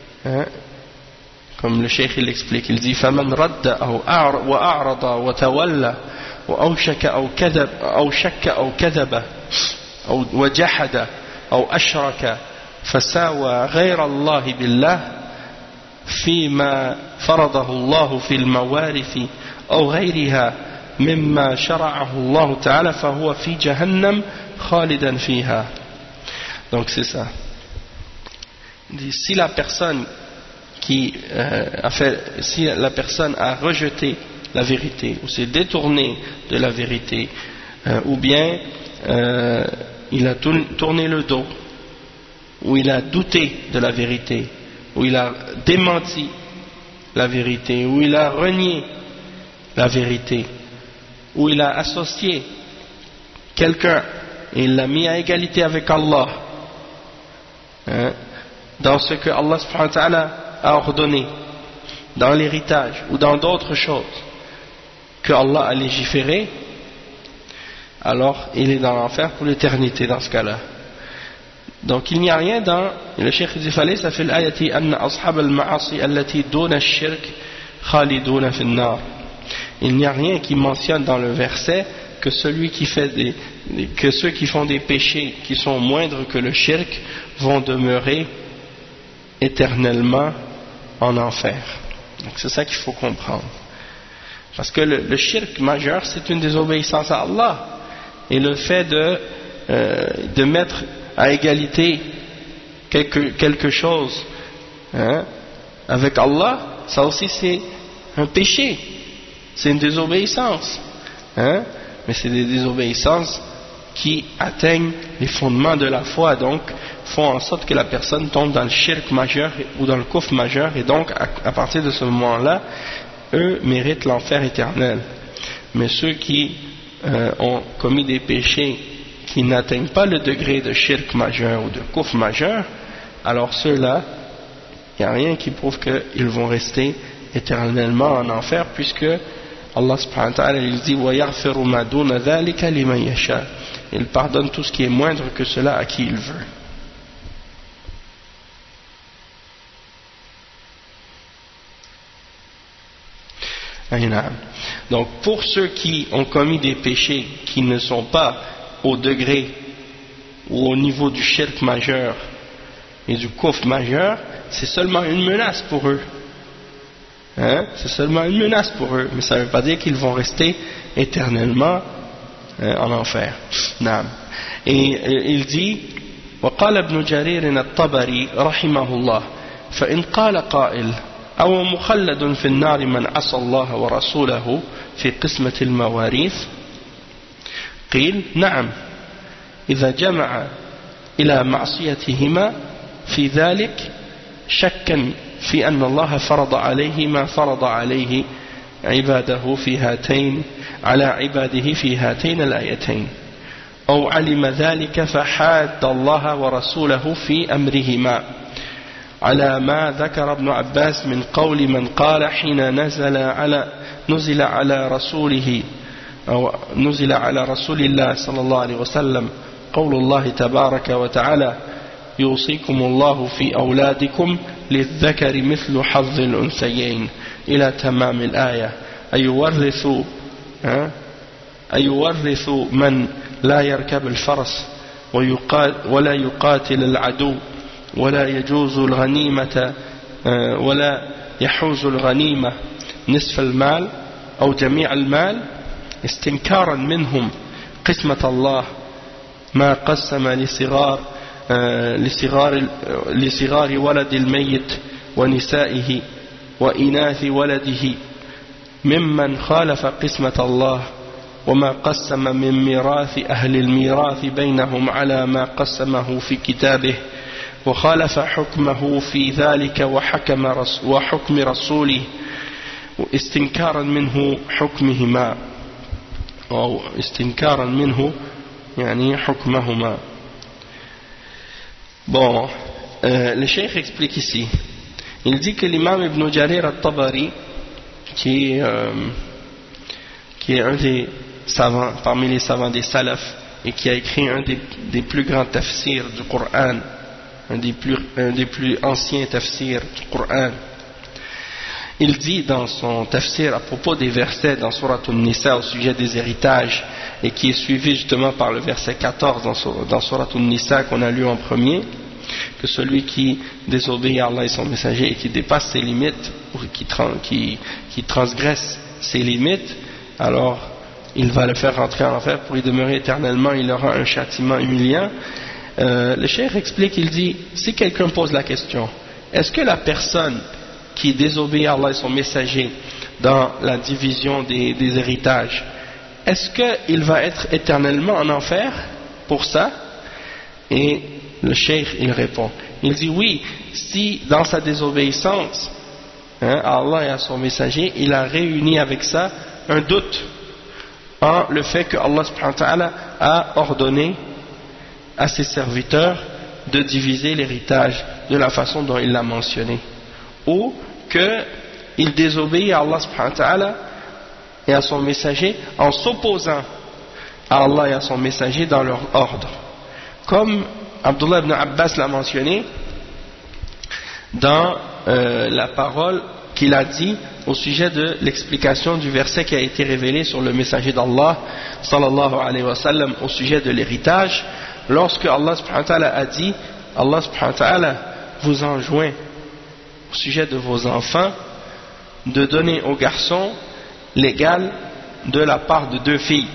comme le cheikh il explique, il dit فَمَنْ رَدَّ وَأَعْرَضَ وَتَوَلَّ وَأَوْشَكَ أَوْ كَذَبَ أو وجحد أو أشرك فساوى غير الله بالله فيما فرضه الله في الموارث أو غيرها مما شرعه الله تعالى فهو في جهنم خالدا فيها. Donc c'est ça. Si la personne si la personne a rejeté la vérité ou s'est détourné de la vérité, ou bien il a tourné le dos, ou il a douté de la vérité, ou il a démenti la vérité, ou il a renié la vérité, ou il a associé quelqu'un et il l'a mis à égalité avec Allah, dans ce que Allah subhanahu wa ta'ala a ordonné, dans l'héritage ou dans d'autres choses que Allah a légiféré, alors il est dans l'enfer pour l'éternité dans ce cas-là. Donc il n'y a rien dans le cheikh dit فليس في الآية أن أصحاب المعاصي التي دون الشرك خالدون في النار. Il n'y a rien qui mentionne dans le verset que ceux qui font des péchés qui sont moindres que le shirk vont demeurer éternellement en enfer. Donc c'est ça qu'il faut comprendre. Parce que le shirk majeur, c'est une désobéissance à Allah. Et le fait de mettre à égalité quelque chose avec Allah, ça aussi c'est un péché. C'est une désobéissance. mais c'est des désobéissances qui atteignent les fondements de la foi, donc font en sorte que la personne tombe dans le shirk majeur ou dans le kufr majeur, et donc à partir de ce moment-là, eux méritent l'enfer éternel. Mais ceux qui ont commis des péchés qui n'atteignent pas le degré de shirk majeur ou de kufr majeur, alors ceux-là, il n'y a rien qui prouve qu'ils vont rester éternellement en enfer, puisque Allah subhanahu wa ta'ala il dit وَيَغْفِرُ مَا دُونَ ذَلِكَ لِمَنْ يَشَاءُ. Il pardonne tout ce qui est moindre que cela à qui il veut. Donc pour ceux qui ont commis des péchés qui ne sont pas au degré ou au niveau du shirk majeur et du kufr majeur, c'est seulement une menace pour eux. C'est seulement une menace pour eux, mais ça ne veut pas dire qu'ils vont rester éternellement en enfer. Et il dit وقال ابن جرير الطبري رحمه الله فإن قال قائل أو مخلد في النار من عصى الله ورسوله في قسمة المواريث قيل نعم إذا جمع إلى معصيتهما في ذلك شكا في أن الله فرض عليه ما فرض عليه عباده في هاتين على عباده في هاتين الآيتين أو علم ذلك فحاد الله ورسوله في أمرهما على ما ذكر ابن عباس من قول من قال حين نزل على رسول الله صلى الله عليه وسلم قول الله تبارك وتعالى يوصيكم الله في أولادكم للذكر مثل حظ الأنثيين إلى تمام الآية أيورث من لا يركب الفرس ولا يقاتل العدو ولا يجوز الغنيمة ولا يحوز الغنيمة نصف المال أو جميع المال استنكارا منهم قسمة الله ما قسم لصغار ولد الميت ونسائه وإناث ولده ممن خالف قسمة الله وما قسم من ميراث أهل الميراث بينهم على ما قسمه في كتابه وخالف حكمه في ذلك وحكم رسوله استنكارا منه حكمهما أو استنكارا منه يعني حكمهما. Bon, le cheikh explique ici. Il dit que l'imam Ibn Jarir al-Tabari, qui est un des savants, parmi les savants des salafs, et qui a écrit un des plus grands tafsirs du Coran, un des plus anciens tafsirs du Coran, il dit dans son tafsir à propos des versets dans Surat An-Nisa au sujet des héritages, et qui est suivi justement par le verset 14 dans Surat An-Nisa qu'on a lu en premier, que celui qui désobéit à Allah et son messager et qui dépasse ses limites ou qui transgresse ses limites, alors il va le faire rentrer en enfer pour y demeurer éternellement, il aura un châtiment humiliant. Le cheikh explique, il dit, si quelqu'un pose la question, est-ce que la personne qui désobéit à Allah et son messager dans la division des héritages, est-ce qu'il va être éternellement en enfer pour ça? Et le cheikh il répond, il dit oui, si dans sa désobéissance à Allah et à son messager, il a réuni avec ça un doute en le fait que Allah subhanahu wa ta'ala a ordonné à ses serviteurs de diviser l'héritage de la façon dont il l'a mentionné, ou qu'il désobéit à Allah subhanahu wa ta'ala et à son messager en s'opposant à Allah et à son messager dans leur ordre, comme Abdullah ibn Abbas l'a mentionné dans la parole qu'il a dit au sujet de l'explication du verset qui a été révélé sur le messager d'Allah sallallahu alayhi wa sallam au sujet de l'héritage, lorsque Allah subhanahu wa ta'ala a dit, Allah subhanahu wa ta'ala vous enjoint au sujet de vos enfants de donner aux garçons l'égal de la part de 2 filles,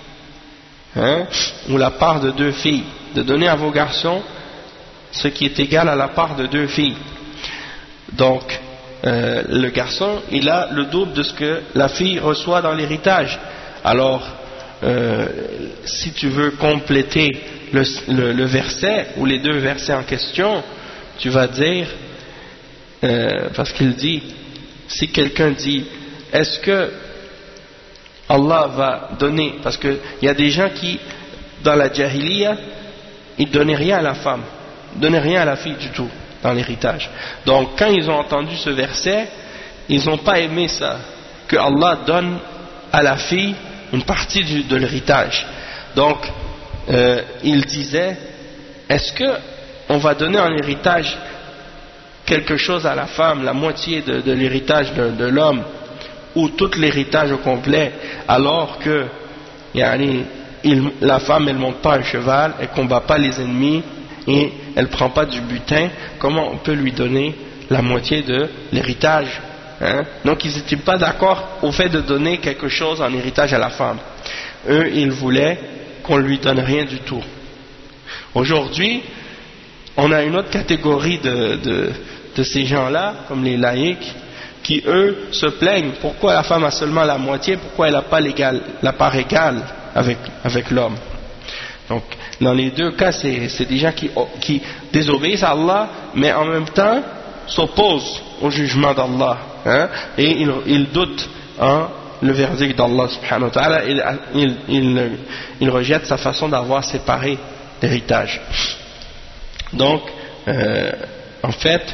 ou la part de 2 filles, de donner à vos garçons ce qui est égal à la part de 2 filles. Donc le garçon il a le double de ce que la fille reçoit dans l'héritage. Alors si tu veux compléter le verset ou les deux versets en question, tu vas dire, parce qu'il dit, si quelqu'un dit, est-ce que Allah va donner, parce qu'il y a des gens qui, dans la jahiliya, ils ne donnaient rien à la femme, ils ne donnaient rien à la fille du tout dans l'héritage. Donc quand ils ont entendu ce verset, ils n'ont pas aimé ça, que Allah donne à la fille une partie de l'héritage. Donc ils disaient, est-ce que on va donner en héritage quelque chose à la femme, la moitié de l'héritage de l'homme, ou tout l'héritage au complet, alors que la femme elle monte pas un cheval, elle combat pas les ennemis et elle prend pas du butin, comment on peut lui donner la moitié de l'héritage, hein? Donc ils n'étaient pas d'accord au fait de donner quelque chose en héritage à la femme. Eux ils voulaient qu'on lui donne rien du tout. Aujourd'hui on a une autre catégorie de ces gens-là, comme les laïcs, qui eux se plaignent, pourquoi la femme a seulement la moitié, pourquoi elle n'a pas la part égale avec l'homme. Donc dans les deux cas c'est des gens qui désobéissent à Allah, mais en même temps s'opposent au jugement d'Allah, hein, et ils doutent le verdict d'Allah subhanahu wa ta'ala, ils rejettent sa façon d'avoir séparé l'héritage. Donc en fait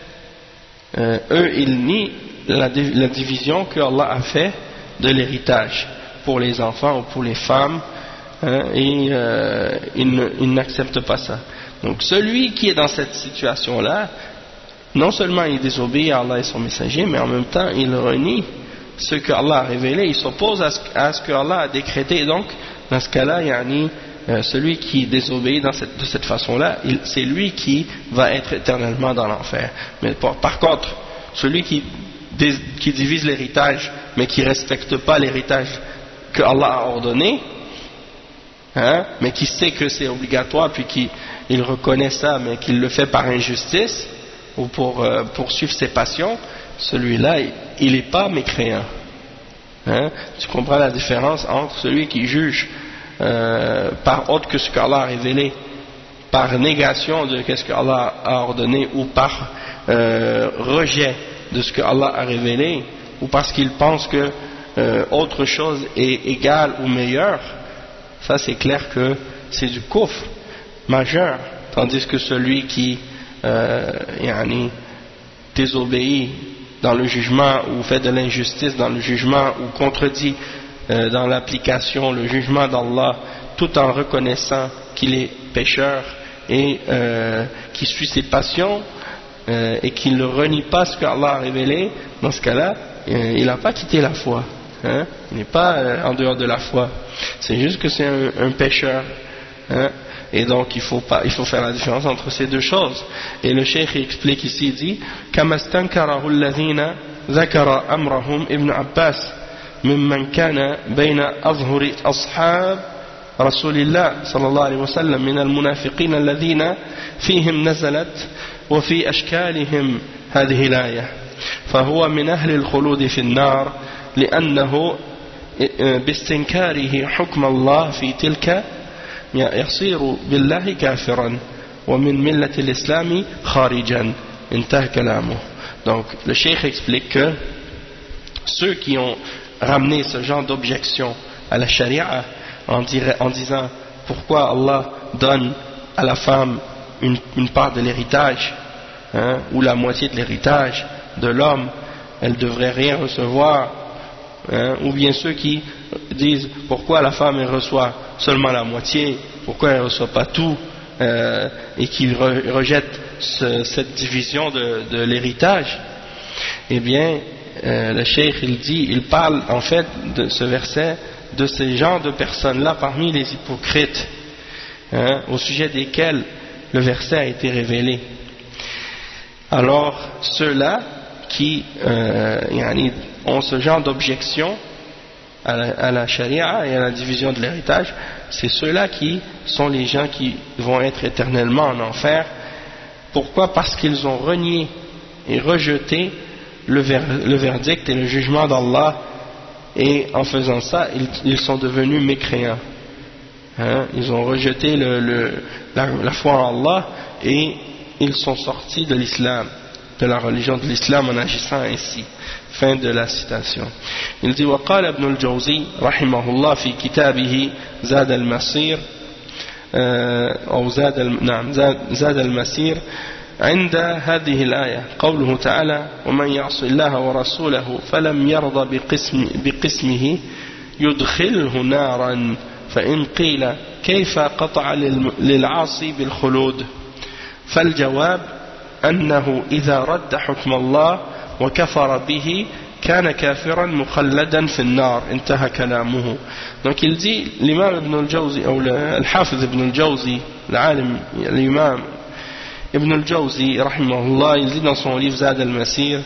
eux ils nient la division que Allah a fait de l'héritage pour les enfants ou pour les femmes, hein, et ils n'acceptent pas ça. Donc celui qui est dans cette situation là, non seulement il désobéit à Allah et son messager, mais en même temps il renie ce que Allah a révélé, il s'oppose à ce que Allah a décrété. Et donc dans ce cas là celui qui désobéit de cette façon-là, c'est lui qui va être éternellement dans l'enfer. Mais par contre, celui qui divise l'héritage, mais qui ne respecte pas l'héritage que Allah a ordonné, hein, mais qui sait que c'est obligatoire, puis qu'il reconnaît ça, mais qu'il le fait par injustice, ou pour poursuivre ses passions, celui-là, il n'est pas mécréant. Hein? Tu comprends la différence entre celui qui juge par autre que ce qu'Allah a révélé, par négation de ce qu'Allah a ordonné, ou par rejet de ce qu'Allah a révélé, ou parce qu'il pense que autre chose est égale ou meilleure. Ça c'est clair que c'est du kufr majeur, tandis que celui qui désobéit dans le jugement ou fait de l'injustice dans le jugement ou contredit dans l'application le jugement d'Allah tout en reconnaissant qu'il est pécheur et qui suit ses passions et qu'il ne renie pas ce qu'Allah a révélé, dans ce cas-là il n'a pas quitté la foi, hein? Il n'est pas en dehors de la foi, c'est juste que c'est un pécheur, hein? Et donc il faut faire la différence entre ces deux choses. Et le cheikh explique ici, il dit كما استنكره الذين ذكر أمرهم ابن عباس ممن كان بين أظهر أصحاب رسول الله صلى الله عليه وسلم من المنافقين الذين فيهم نزلت وفي أشكالهم هذه الآية فهو من أهل الخلود في النار لأنه باستنكاره حكم الله في تلك يصير بالله كافرا ومن ملة الإسلام خارجا انتهى كلامه. Donc le cheikh explique que ceux qui ont ramené ce genre d'objection à la charia en disant pourquoi Allah donne à la femme une part de l'héritage, hein, ou la moitié de l'héritage de l'homme, elle ne devrait rien recevoir, hein, ou bien ceux qui disent pourquoi la femme elle reçoit seulement la moitié, pourquoi elle ne reçoit pas tout, et qui rejettent cette division de l'héritage. Eh bien le cheikh il parle en fait de ce verset de ces genres de personnes là parmi les hypocrites, hein, au sujet desquels le verset a été révélé. Alors ceux-là qui ont ce genre d'objection à la charia et à la division de l'héritage, c'est ceux-là qui sont les gens qui vont être éternellement en enfer. Pourquoi? Parce qu'ils ont renié et rejeté le verdict et le jugement d'Allah et en faisant ça, ils sont devenus mécréants. Ils ont rejeté la foi en Allah et ils sont sortis de l'islam, de la religion de l'islam en agissant ainsi. Fin de la citation. Il dit وقال ابن الجوزي رحمه الله في كتابه زاد المسير أو زاد المسير عند هذه الآية قوله تعالى ومن يعص الله ورسوله فلم يرضى بقسمه يدخله نارا فإن قيل كيف قطع للعاصي بالخلود فالجواب أنه إذا رد حكم الله وكفر به كان كافرا مخلدا في النار انتهى كلامه. Donc il dit l'imam Ibn al-Jawzi ou al-Hafiz Ibn al-Jawzi, l'imam Ibn al-Jawzi rahimahullah, il dit dans son livre Zad al-Masir,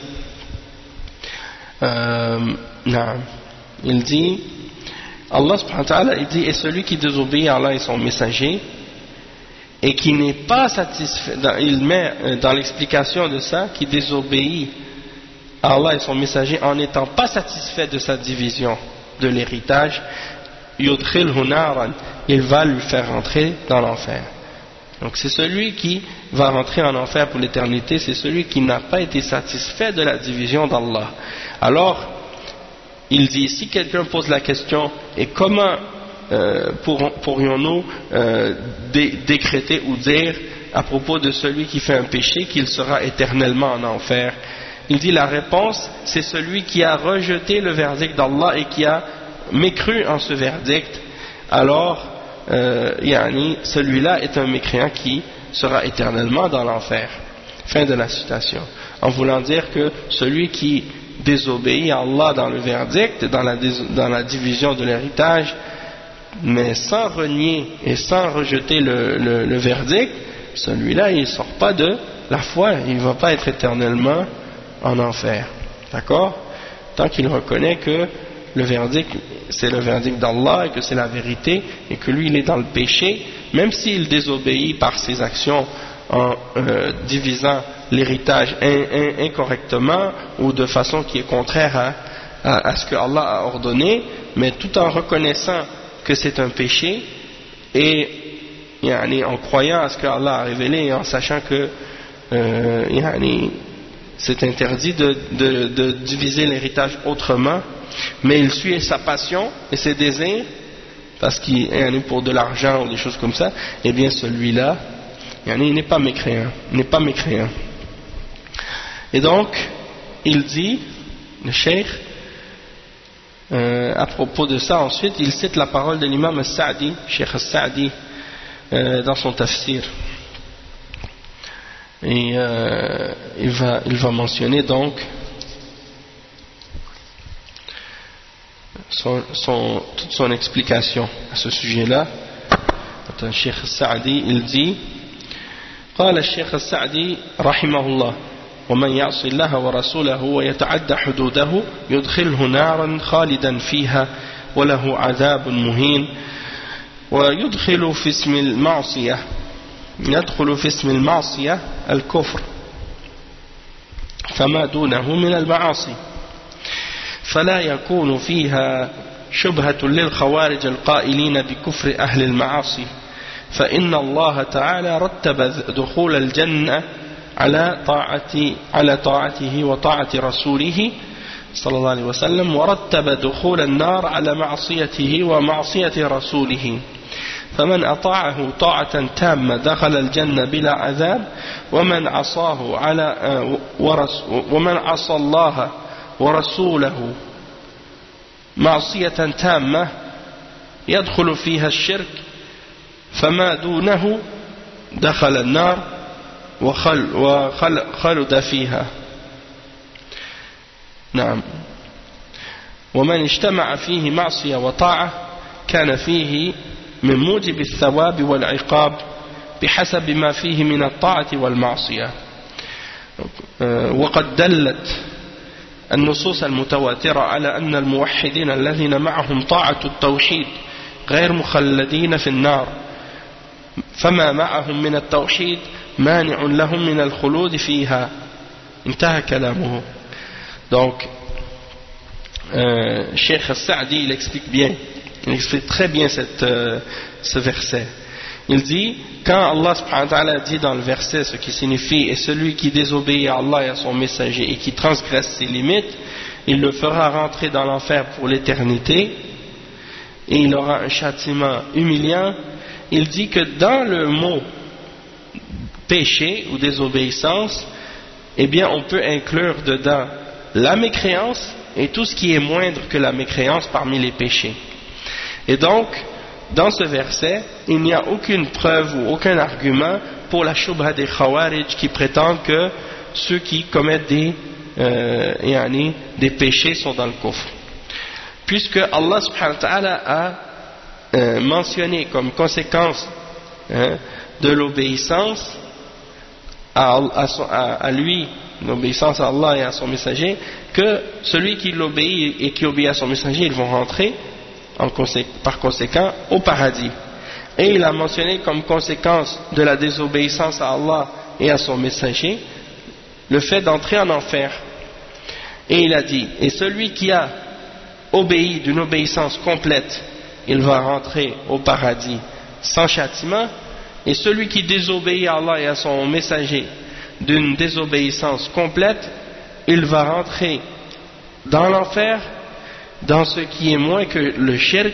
il dit Allah subhanahu wa ta'ala, il dit et celui qui désobéit à Allah et son messager et qui n'est pas satisfait, il met dans l'explication de ça, qui désobéit à Allah et son messager en n'étant pas satisfait de sa division de l'héritage, yudkhilhu naran, il va lui faire rentrer dans l'enfer. Donc c'est celui qui va rentrer en enfer pour l'éternité, c'est celui qui n'a pas été satisfait de la division d'Allah. Alors il dit, si quelqu'un pose la question, et comment pourrions-nous décréter ou dire à propos de celui qui fait un péché qu'il sera éternellement en enfer? Il dit, la réponse, c'est celui qui a rejeté le verdict d'Allah et qui a mécru en ce verdict. Alors celui-là est un mécréant qui sera éternellement dans l'enfer. Fin de la citation. En voulant dire que celui qui désobéit à Allah dans le verdict, dans la division de l'héritage, mais sans renier et sans rejeter le verdict, celui-là il ne sort pas de la foi, il ne va pas être éternellement en enfer. D'accord? Tant qu'il reconnaît que le verdict c'est le verdict d'Allah et que c'est la vérité et que lui il est dans le péché, même s'il désobéit par ses actions en divisant l'héritage incorrectement ou de façon qui est contraire à ce que Allah a ordonné, mais tout en reconnaissant que c'est un péché et en croyant à ce que Allah a révélé et en sachant que c'est interdit de diviser l'héritage autrement, mais il suit sa passion et ses désirs parce qu'il est pour de l'argent ou des choses comme ça, et bien celui-là il n'est pas mécréant, et donc il dit, le cheikh à propos de ça, ensuite il cite la parole de l'imam al-Sa'di, Cheikh al-Sa'di, dans son tafsir, et il va mentionner donc toute son explication à ce sujet-là. Cheikh al-Sa'di il dit قال الشيخ السعدي رحمه الله ومن يعص الله ورسوله ويتعدى حدوده يدخله نارا خالدا فيها وله عذاب مهين ويدخل في اسم المعصية الكفر فما دونه من المعاصي فلا يكون فيها شبهة للخوارج القائلين بكفر أهل المعاصي فإن الله تعالى رتب دخول الجنة على طاعته وطاعة رسوله صلى الله عليه وسلم ورتب دخول النار على معصيته ومعصية رسوله فمن أطاعه طاعة تامة دخل الجنة بلا عذاب ومن عصى الله ورسوله معصية تامة يدخل فيها الشرك فما دونه دخل النار وخلد فيها. نعم. ومن اجتمع فيه معصية وطاعة كان فيه من موجب الثواب والعقاب بحسب ما فيه من الطاعة والمعصية. وقد دلت النصوص المتواترة على أن الموحدين الذين معهم طاعة التوحيد غير مخلدين في النار فما معهم من التوحيد مانع لهم من الخلود فيها انتهى كلامه. Donc Cheikh Al-Sa'di il explique bien, il explique très bien ce verset. Il dit, quand Allah subhanahu wa ta'ala dit dans le verset ce qui signifie, et celui qui désobéit à Allah et à son messager et qui transgresse ses limites, il le fera rentrer dans l'enfer pour l'éternité et il aura un châtiment humiliant. Il dit que dans le mot péché ou désobéissance, eh bien on peut inclure dedans la mécréance et tout ce qui est moindre que la mécréance parmi les péchés. Et donc, dans ce verset, il n'y a aucune preuve ou aucun argument pour la shubha des Khawarij qui prétendent que ceux qui commettent des péchés sont dans le kufr. Puisque Allah subhanahu wa ta'ala a mentionné comme conséquence de l'obéissance à lui, l'obéissance à Allah et à son messager, que celui qui l'obéit et qui obéit à son messager, ils vont rentrer par conséquent au paradis. Et il a mentionné comme conséquence de la désobéissance à Allah et à son messager le fait d'entrer en enfer. Et il a dit, et celui qui a obéi d'une obéissance complète, il va rentrer au paradis sans châtiment, et celui qui désobéit à Allah et à son messager d'une désobéissance complète, il va rentrer dans l'enfer, dans ce qui est moins que le shirk,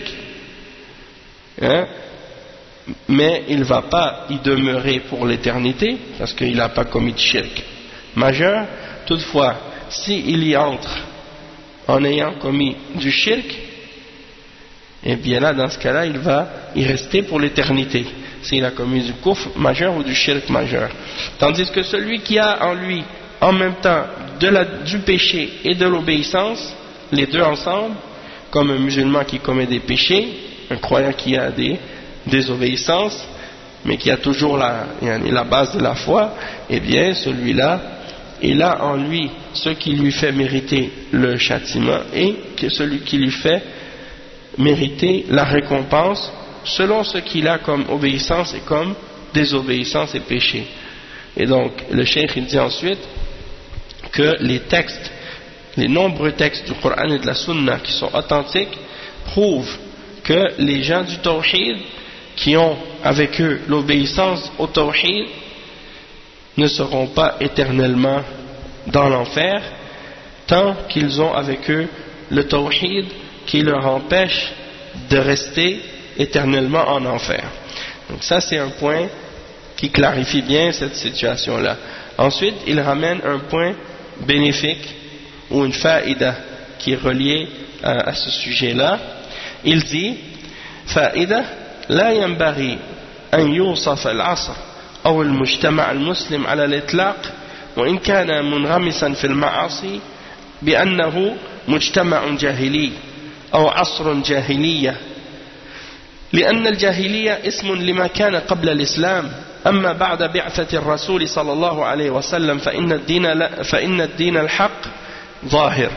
mais il ne va pas y demeurer pour l'éternité, parce qu'il n'a pas commis de shirk majeur. Toutefois, s'il y entre en ayant commis du shirk, et bien là, dans ce cas-là, il va y rester pour l'éternité, s'il a commis du kufr majeur ou du shirk majeur. Tandis que celui qui a en lui, en même temps, du péché et de l'obéissance, les deux ensemble, comme un musulman qui commet des péchés, un croyant qui a des désobéissances, mais qui a toujours la base de la foi, eh bien, celui-là, il a en lui ce qui lui fait mériter le châtiment et celui qui lui fait mériter la récompense selon ce qu'il a comme obéissance et comme désobéissance et péché. Et donc le cheikh il dit ensuite que les nombreux textes du Coran et de la Sunna qui sont authentiques prouvent que les gens du Tawhid qui ont avec eux l'obéissance au Tawhid ne seront pas éternellement dans l'enfer tant qu'ils ont avec eux le Tawhid qui leur empêche de rester éternellement en enfer. Donc ça c'est un point qui clarifie bien cette situation-là. Ensuite il ramène un point bénéfique ou une faïda qui est reliée à ce sujet-là. Il dit faïda la yanbaghi an yusaf al-asr أو المجتمع المسلم على الإطلاق وإن كان منغمسا في المعاصي بأنه مجتمع جاهلي أو عصر جاهلية لأن الجاهلية اسم لما كان قبل الإسلام أما بعد بعثة الرسول صلى الله عليه وسلم فإن الدين الحق ظاهر.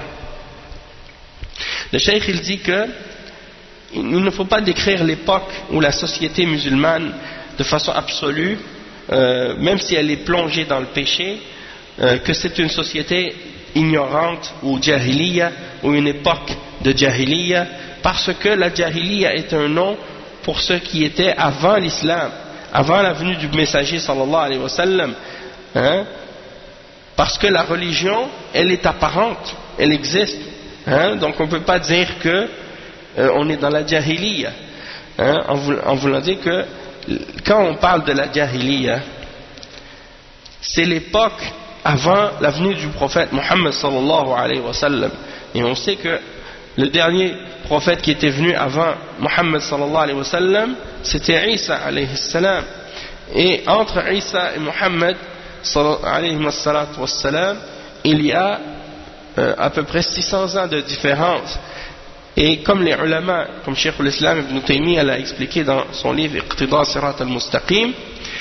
Le cheikh il dit que il ne faut pas décrire l'époque où la société musulmane de façon absolue, même si elle est plongée dans le péché, que c'est une société ignorante ou jahiliya, ou une époque de jahiliya, parce que la jahiliya est un nom pour ce qui était avant l'islam, avant la venue du messager sallallahu alayhi wa sallam, parce que la religion elle est apparente, elle existe, donc on ne peut pas dire que on est dans la jahiliya, en voulant dire que quand on parle de la jahiliya, c'est l'époque avant la venue du prophète Muhammad sallallahu alayhi wa sallam. Et on sait que le dernier prophète qui était venu avant Muhammad sallallahu alayhi wa sallam, c'était Isa alayhi salam. Et entre Isa et Muhammad alayhi wa sallam, il y a à peu près 600 ans de différence. Et comme les ulama, comme Cheikh al-Islam Ibn Taymiyyah l'a expliqué dans son livre Iqtida Sirat al-Mustaqim,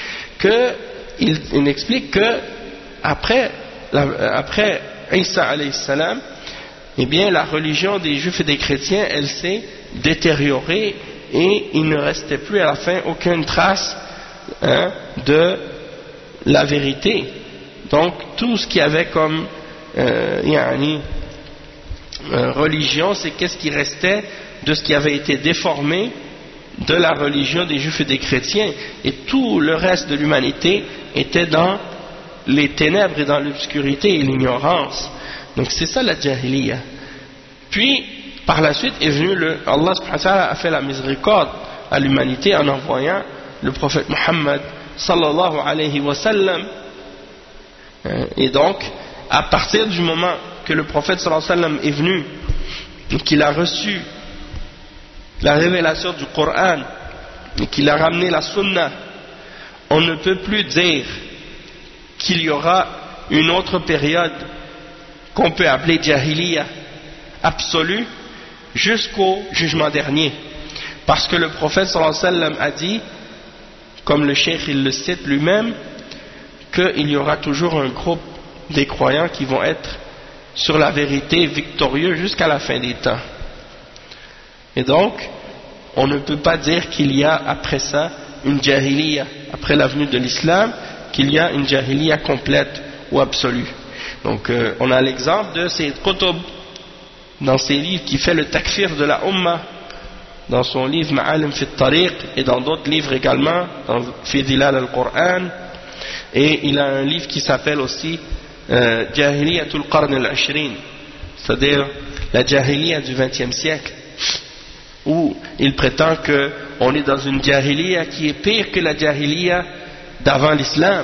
il explique que après Isa alayhi salam, eh bien la religion des juifs et des chrétiens elle s'est détériorée et il ne restait plus à la fin aucune trace de la vérité. Donc tout ce qui avait comme religion, c'est qu'est-ce qui restait de ce qui avait été déformé de la religion des Juifs et des chrétiens, et tout le reste de l'humanité était dans les ténèbres et dans l'obscurité et l'ignorance. Donc c'est ça la jahiliya. Puis par la suite est venu Allah subhanahu wa ta'ala a fait la miséricorde à l'humanité en envoyant le prophète Muhammad sallallahu alayhi wa sallam. Et donc à partir du moment que le prophète sallallahu alayhi wa sallam est venu et qu'il a reçu la révélation du Coran et qu'il a ramené la Sunna, on ne peut plus dire qu'il y aura une autre période qu'on peut appeler jahiliya absolue jusqu'au jugement dernier, parce que le prophète sallallahu alayhi wa sallam a dit, comme le cheikh il le cite lui-même, qu'il y aura toujours un groupe des croyants qui vont être sur la vérité victorieux jusqu'à la fin des temps. Et donc, on ne peut pas dire qu'il y a après ça une jahiliya, après la venue de l'islam, qu'il y a une jahiliya complète ou absolue. Donc, on a l'exemple de Sayyid Qutb, dans ses livres, qui fait le takfir de la Ummah, dans son livre Ma'alim fi Tariq, et dans d'autres livres également, dans Fi Dhilal al-Qur'an, et il a un livre qui s'appelle aussi Jahiliyatul Qarn al-Ashrin, c'est-à-dire la jahiliya du XXe siècle, où il prétend qu'on est dans une jahiliya qui est pire que la jahiliya d'avant l'islam.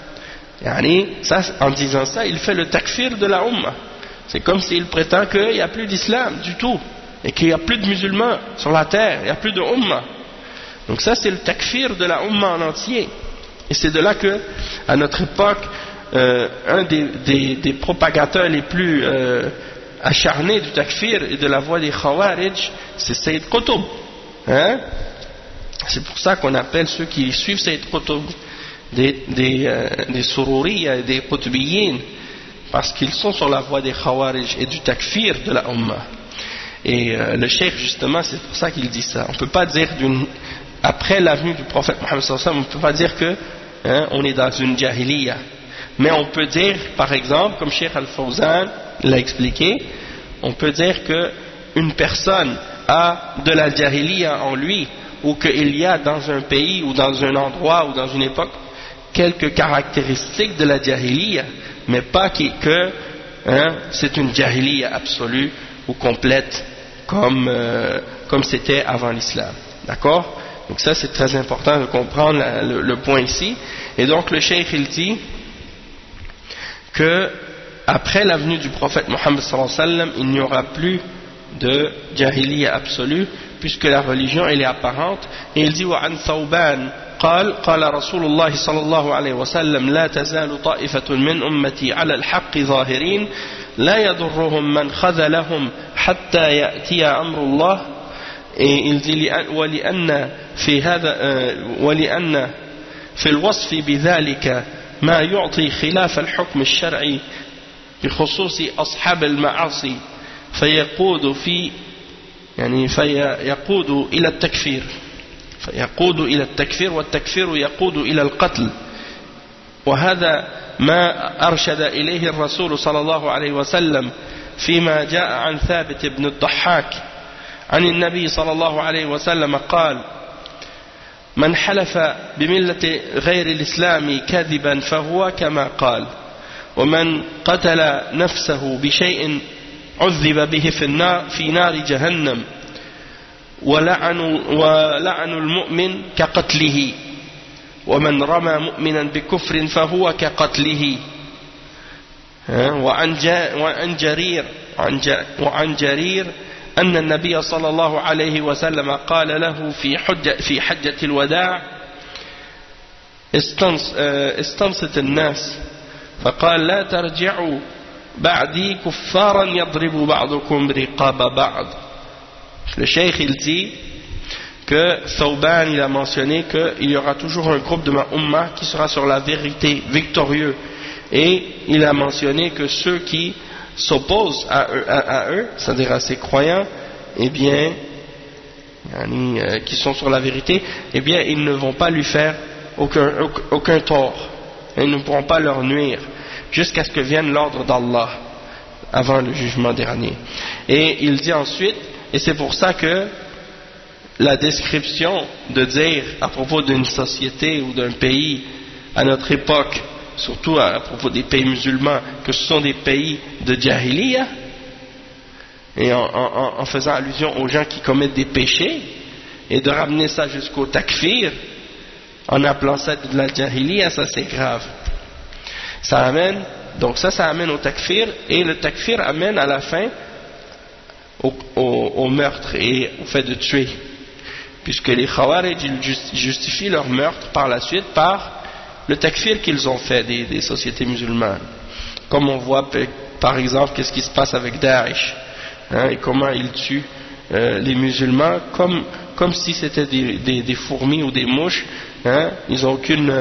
En disant ça, il fait le takfir de la Ummah. C'est comme s'il prétend qu'il n'y a plus d'islam du tout, et qu'il n'y a plus de musulmans sur la terre, il n'y a plus de Ummah. Donc ça c'est le takfir de la Ummah en entier. Et c'est de là que, à notre époque, un des propagateurs les plus acharnés du takfir et de la voie des Khawarij, c'est Sayyid Qutb. C'est pour ça qu'on appelle ceux qui suivent Sayyid Qutb des Sururiya et des Qutbiyin, parce qu'ils sont sur la voie des Khawarij et du takfir de la Ummah. Et le cheikh justement, c'est pour ça qu'il dit ça. On ne peut pas dire après l'avenue du prophète Mohammed sallallahu alayhi wa sallam, on ne peut pas dire que on est dans une jahiliya. Mais on peut dire, par exemple, comme Cheikh Al-Fawzan l'a expliqué, on peut dire que une personne a de la jahiliya en lui, ou qu'il y a dans un pays ou dans un endroit ou dans une époque quelques caractéristiques de la jahiliya, mais pas que c'est une jahiliya absolue ou complète comme c'était avant l'islam. D'accord? Donc ça c'est très important de comprendre le point ici. Et donc le cheikh il dit que après la venue du prophète Mohammed sallallahu alayhi wa sallam, il n'y aura plus de jahiliya absolue, puisque la religion elle est apparente. Et il dit وعن ثوبان قال رسول الله صلى الله عليه وسلم لا تزال طائفة من أمتي على الحق ظاهرين لا يضرهم من خذلهم حتى يأتي أمر الله. Et il dit ولأن في الوصف بذلك ما يعطي خلاف الحكم الشرعي بخصوص أصحاب المعاصي فيقود إلى التكفير والتكفير يقود إلى القتل. وهذا ما أرشد إليه الرسول صلى الله عليه وسلم فيما جاء عن ثابت بن الضحاك عن النبي صلى الله عليه وسلم قال من حلف بملة غير الإسلام كاذبا فهو كما قال ومن قتل نفسه بشيء عذب به في نار جهنم ولعن المؤمن كقتله ومن رمى مؤمنا بكفر فهو كقتله. وعن جرير أن النبي صلى الله عليه وسلم قال له في حجة الوداع استنصت الناس فقال لا ترجعوا بعدي كفارا يضرب بعضكم رقاب بعض. Le cheikh il dit que Thawban il a mentionné qu'il y aura toujours un groupe de ma ummah qui sera sur la vérité victorieux, et il a mentionné que ceux qui s'opposent à eux, c'est-à-dire à ces croyants, eh bien, qui sont sur la vérité, eh bien, ils ne vont pas lui faire aucun tort, ils ne pourront pas leur nuire, jusqu'à ce que vienne l'ordre d'Allah. avant le jugement dernier. Et il dit ensuite, et c'est pour ça que la description de dire à propos d'une société ou d'un pays à notre époque, surtout à propos des pays musulmans, que ce sont des pays de jahiliya, et en faisant allusion aux gens qui commettent des péchés, et de ramener ça jusqu'au takfir, en appelant ça de la jahiliya, ça c'est grave. Ça amène au takfir, et le takfir amène à la fin au meurtre et au fait de tuer, puisque les Khawarij justifient leur meurtre par la suite par le takfir qu'ils ont fait des sociétés musulmanes, comme on voit par exemple qu'est-ce qui se passe avec Daesh, et comment ils tuent les musulmans comme si c'était des fourmis ou des mouches, ils n'ont aucune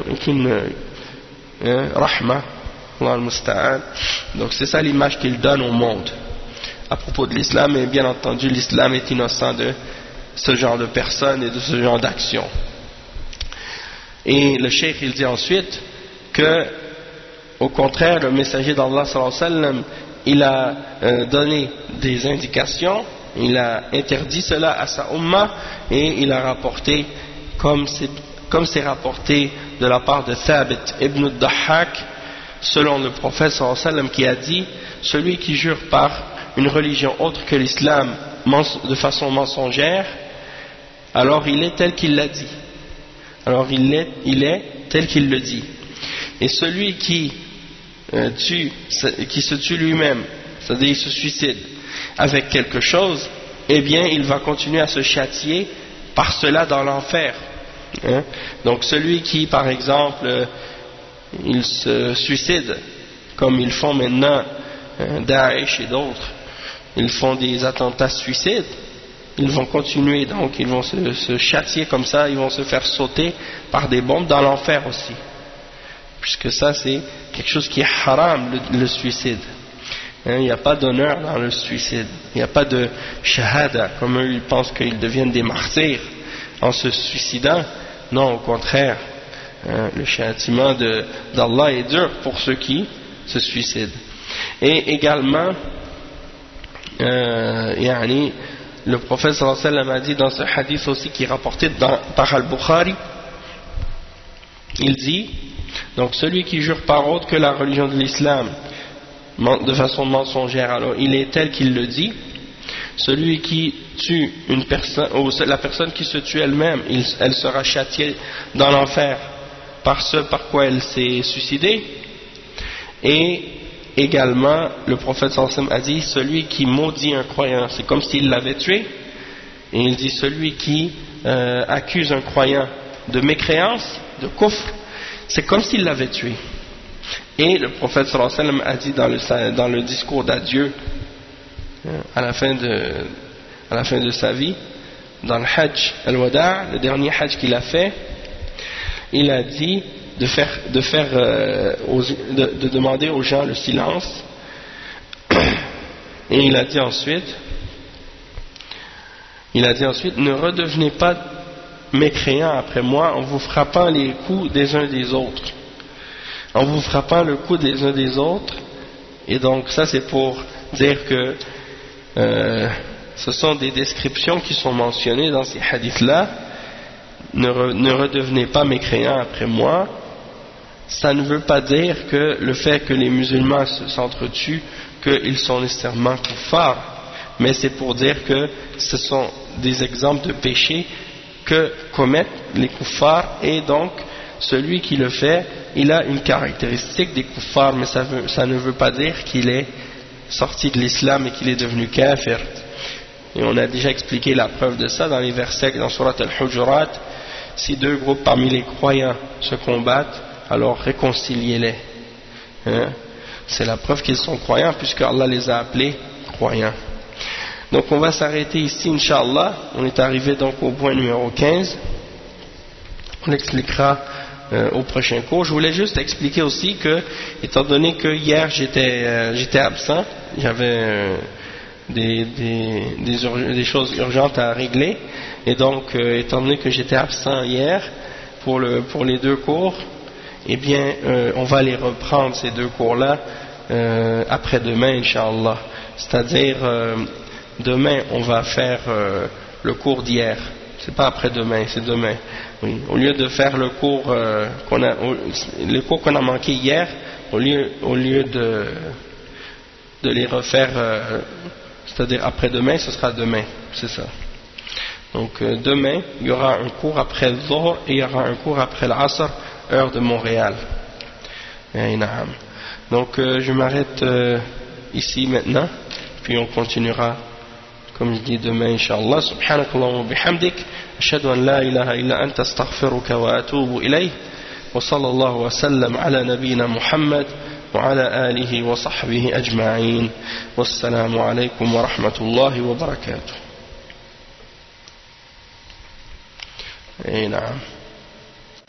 rahma, Allah al-musta'an. Donc c'est ça l'image qu'ils donnent au monde à propos de l'islam, et bien entendu l'islam est innocent de ce genre de personnes et de ce genre d'actions. Et le cheikh il dit ensuite que au contraire le messager d'Allah sallallahu alayhi wa sallam, il a donné des indications, il a interdit cela à sa umma, et il a rapporté comme c'est rapporté de la part de Thabit ibn al-Dahhak, selon le prophète sallallahu alayhi wa sallam, qui a dit: celui qui jure par une religion autre que l'islam de façon mensongère, alors il est tel qu'il l'a dit, alors il est tel qu'il le dit. Et celui qui se tue lui-même, c'est-à-dire il se suicide avec quelque chose, eh bien il va continuer à se châtier par cela dans l'enfer. Donc celui qui par exemple il se suicide, comme ils font maintenant Daesh et d'autres, ils font des attentats suicides, ils vont continuer, donc ils vont se châtier comme ça, ils vont se faire sauter par des bombes dans l'enfer aussi, puisque ça c'est quelque chose qui est haram, le suicide. Il n'y a pas d'honneur dans le suicide, il n'y a pas de shahada, comme eux ils pensent qu'ils deviennent des martyrs en se suicidant. Non, au contraire, le châtiment d'Allah est dur pour ceux qui se suicident. Et également, le prophète sallallahu alayhi wa sallam a dit dans ce hadith aussi qui est rapporté par Al-Bukhari, il dit: donc celui qui jure par autre que la religion de l'islam de façon mensongère, alors il est tel qu'il le dit. Celui qui tue une personne, ou la personne qui se tue elle-même, elle sera châtiée dans l'enfer par ce par quoi elle s'est suicidée. Et également le prophète sallallahu alayhi wa sallam a dit: celui qui maudit un croyant, c'est comme s'il l'avait tué. Et il dit: celui qui accuse un croyant de mécréance, de kufr, c'est comme s'il l'avait tué. Et le prophète sallallahu alayhi wa sallam a dit dans le discours d'adieu à la fin de sa vie, dans le Hajj al-Wada', le dernier Hajj qu'il a fait, il a dit de demander aux gens le silence. Et il a dit ensuite, ne redevenez pas mécréants après moi en vous frappant les coups des uns des autres. En vous frappant le cou des uns des autres. Et donc ça c'est pour dire que ce sont des descriptions qui sont mentionnées dans ces hadiths-là. Ne redevenez pas mécréants après moi. Ça ne veut pas dire que le fait que les musulmans s'entretuent, qu'ils sont nécessairement kuffars, mais c'est pour dire que ce sont des exemples de péchés que commettent les kuffars, et donc celui qui le fait, il a une caractéristique des kuffars, mais ça ne veut pas dire qu'il est sorti de l'islam et qu'il est devenu kafir. Et on a déjà expliqué la preuve de ça dans les versets dans Surat al-Hujurat: si deux groupes parmi les croyants se combattent, alors réconciliez-les. C'est la preuve qu'ils sont croyants, puisque Allah les a appelés croyants. Donc on va s'arrêter ici, Inch'Allah. On est arrivé donc au point numéro 15. On expliquera au prochain cours. Je voulais juste expliquer aussi que, étant donné que hier j'étais absent, j'avais des choses urgentes à régler, et donc étant donné que j'étais absent hier pour les deux cours, eh bien on va les reprendre, ces deux cours-là, après-demain, Inch'Allah. C'est-à-dire, demain, on va faire le cours d'hier. C'est pas après-demain, c'est demain. Oui. Au lieu de faire le cours les cours qu'on a manqué hier, au lieu de les refaire, c'est-à-dire après-demain, ce sera demain. C'est ça. Donc demain, il y aura un cours après le Dhuhr et il y aura un cours après l'Asr, heure de Montréal. Donc je m'arrête ici maintenant, puis on continuera, comme je dis, demain, Inch'Allah. Subhanakallahu wa bihamdik, ashhadu an la ilaha illa anta astaghfiruka wa atubu ilayh, wa sallallahu wa sallam ala nabiyyina Muhammad wa ala alihi wa sahbihi ajma'in. Wassalamu alaykum wa rahmatullahi wa barakatuh. نعم.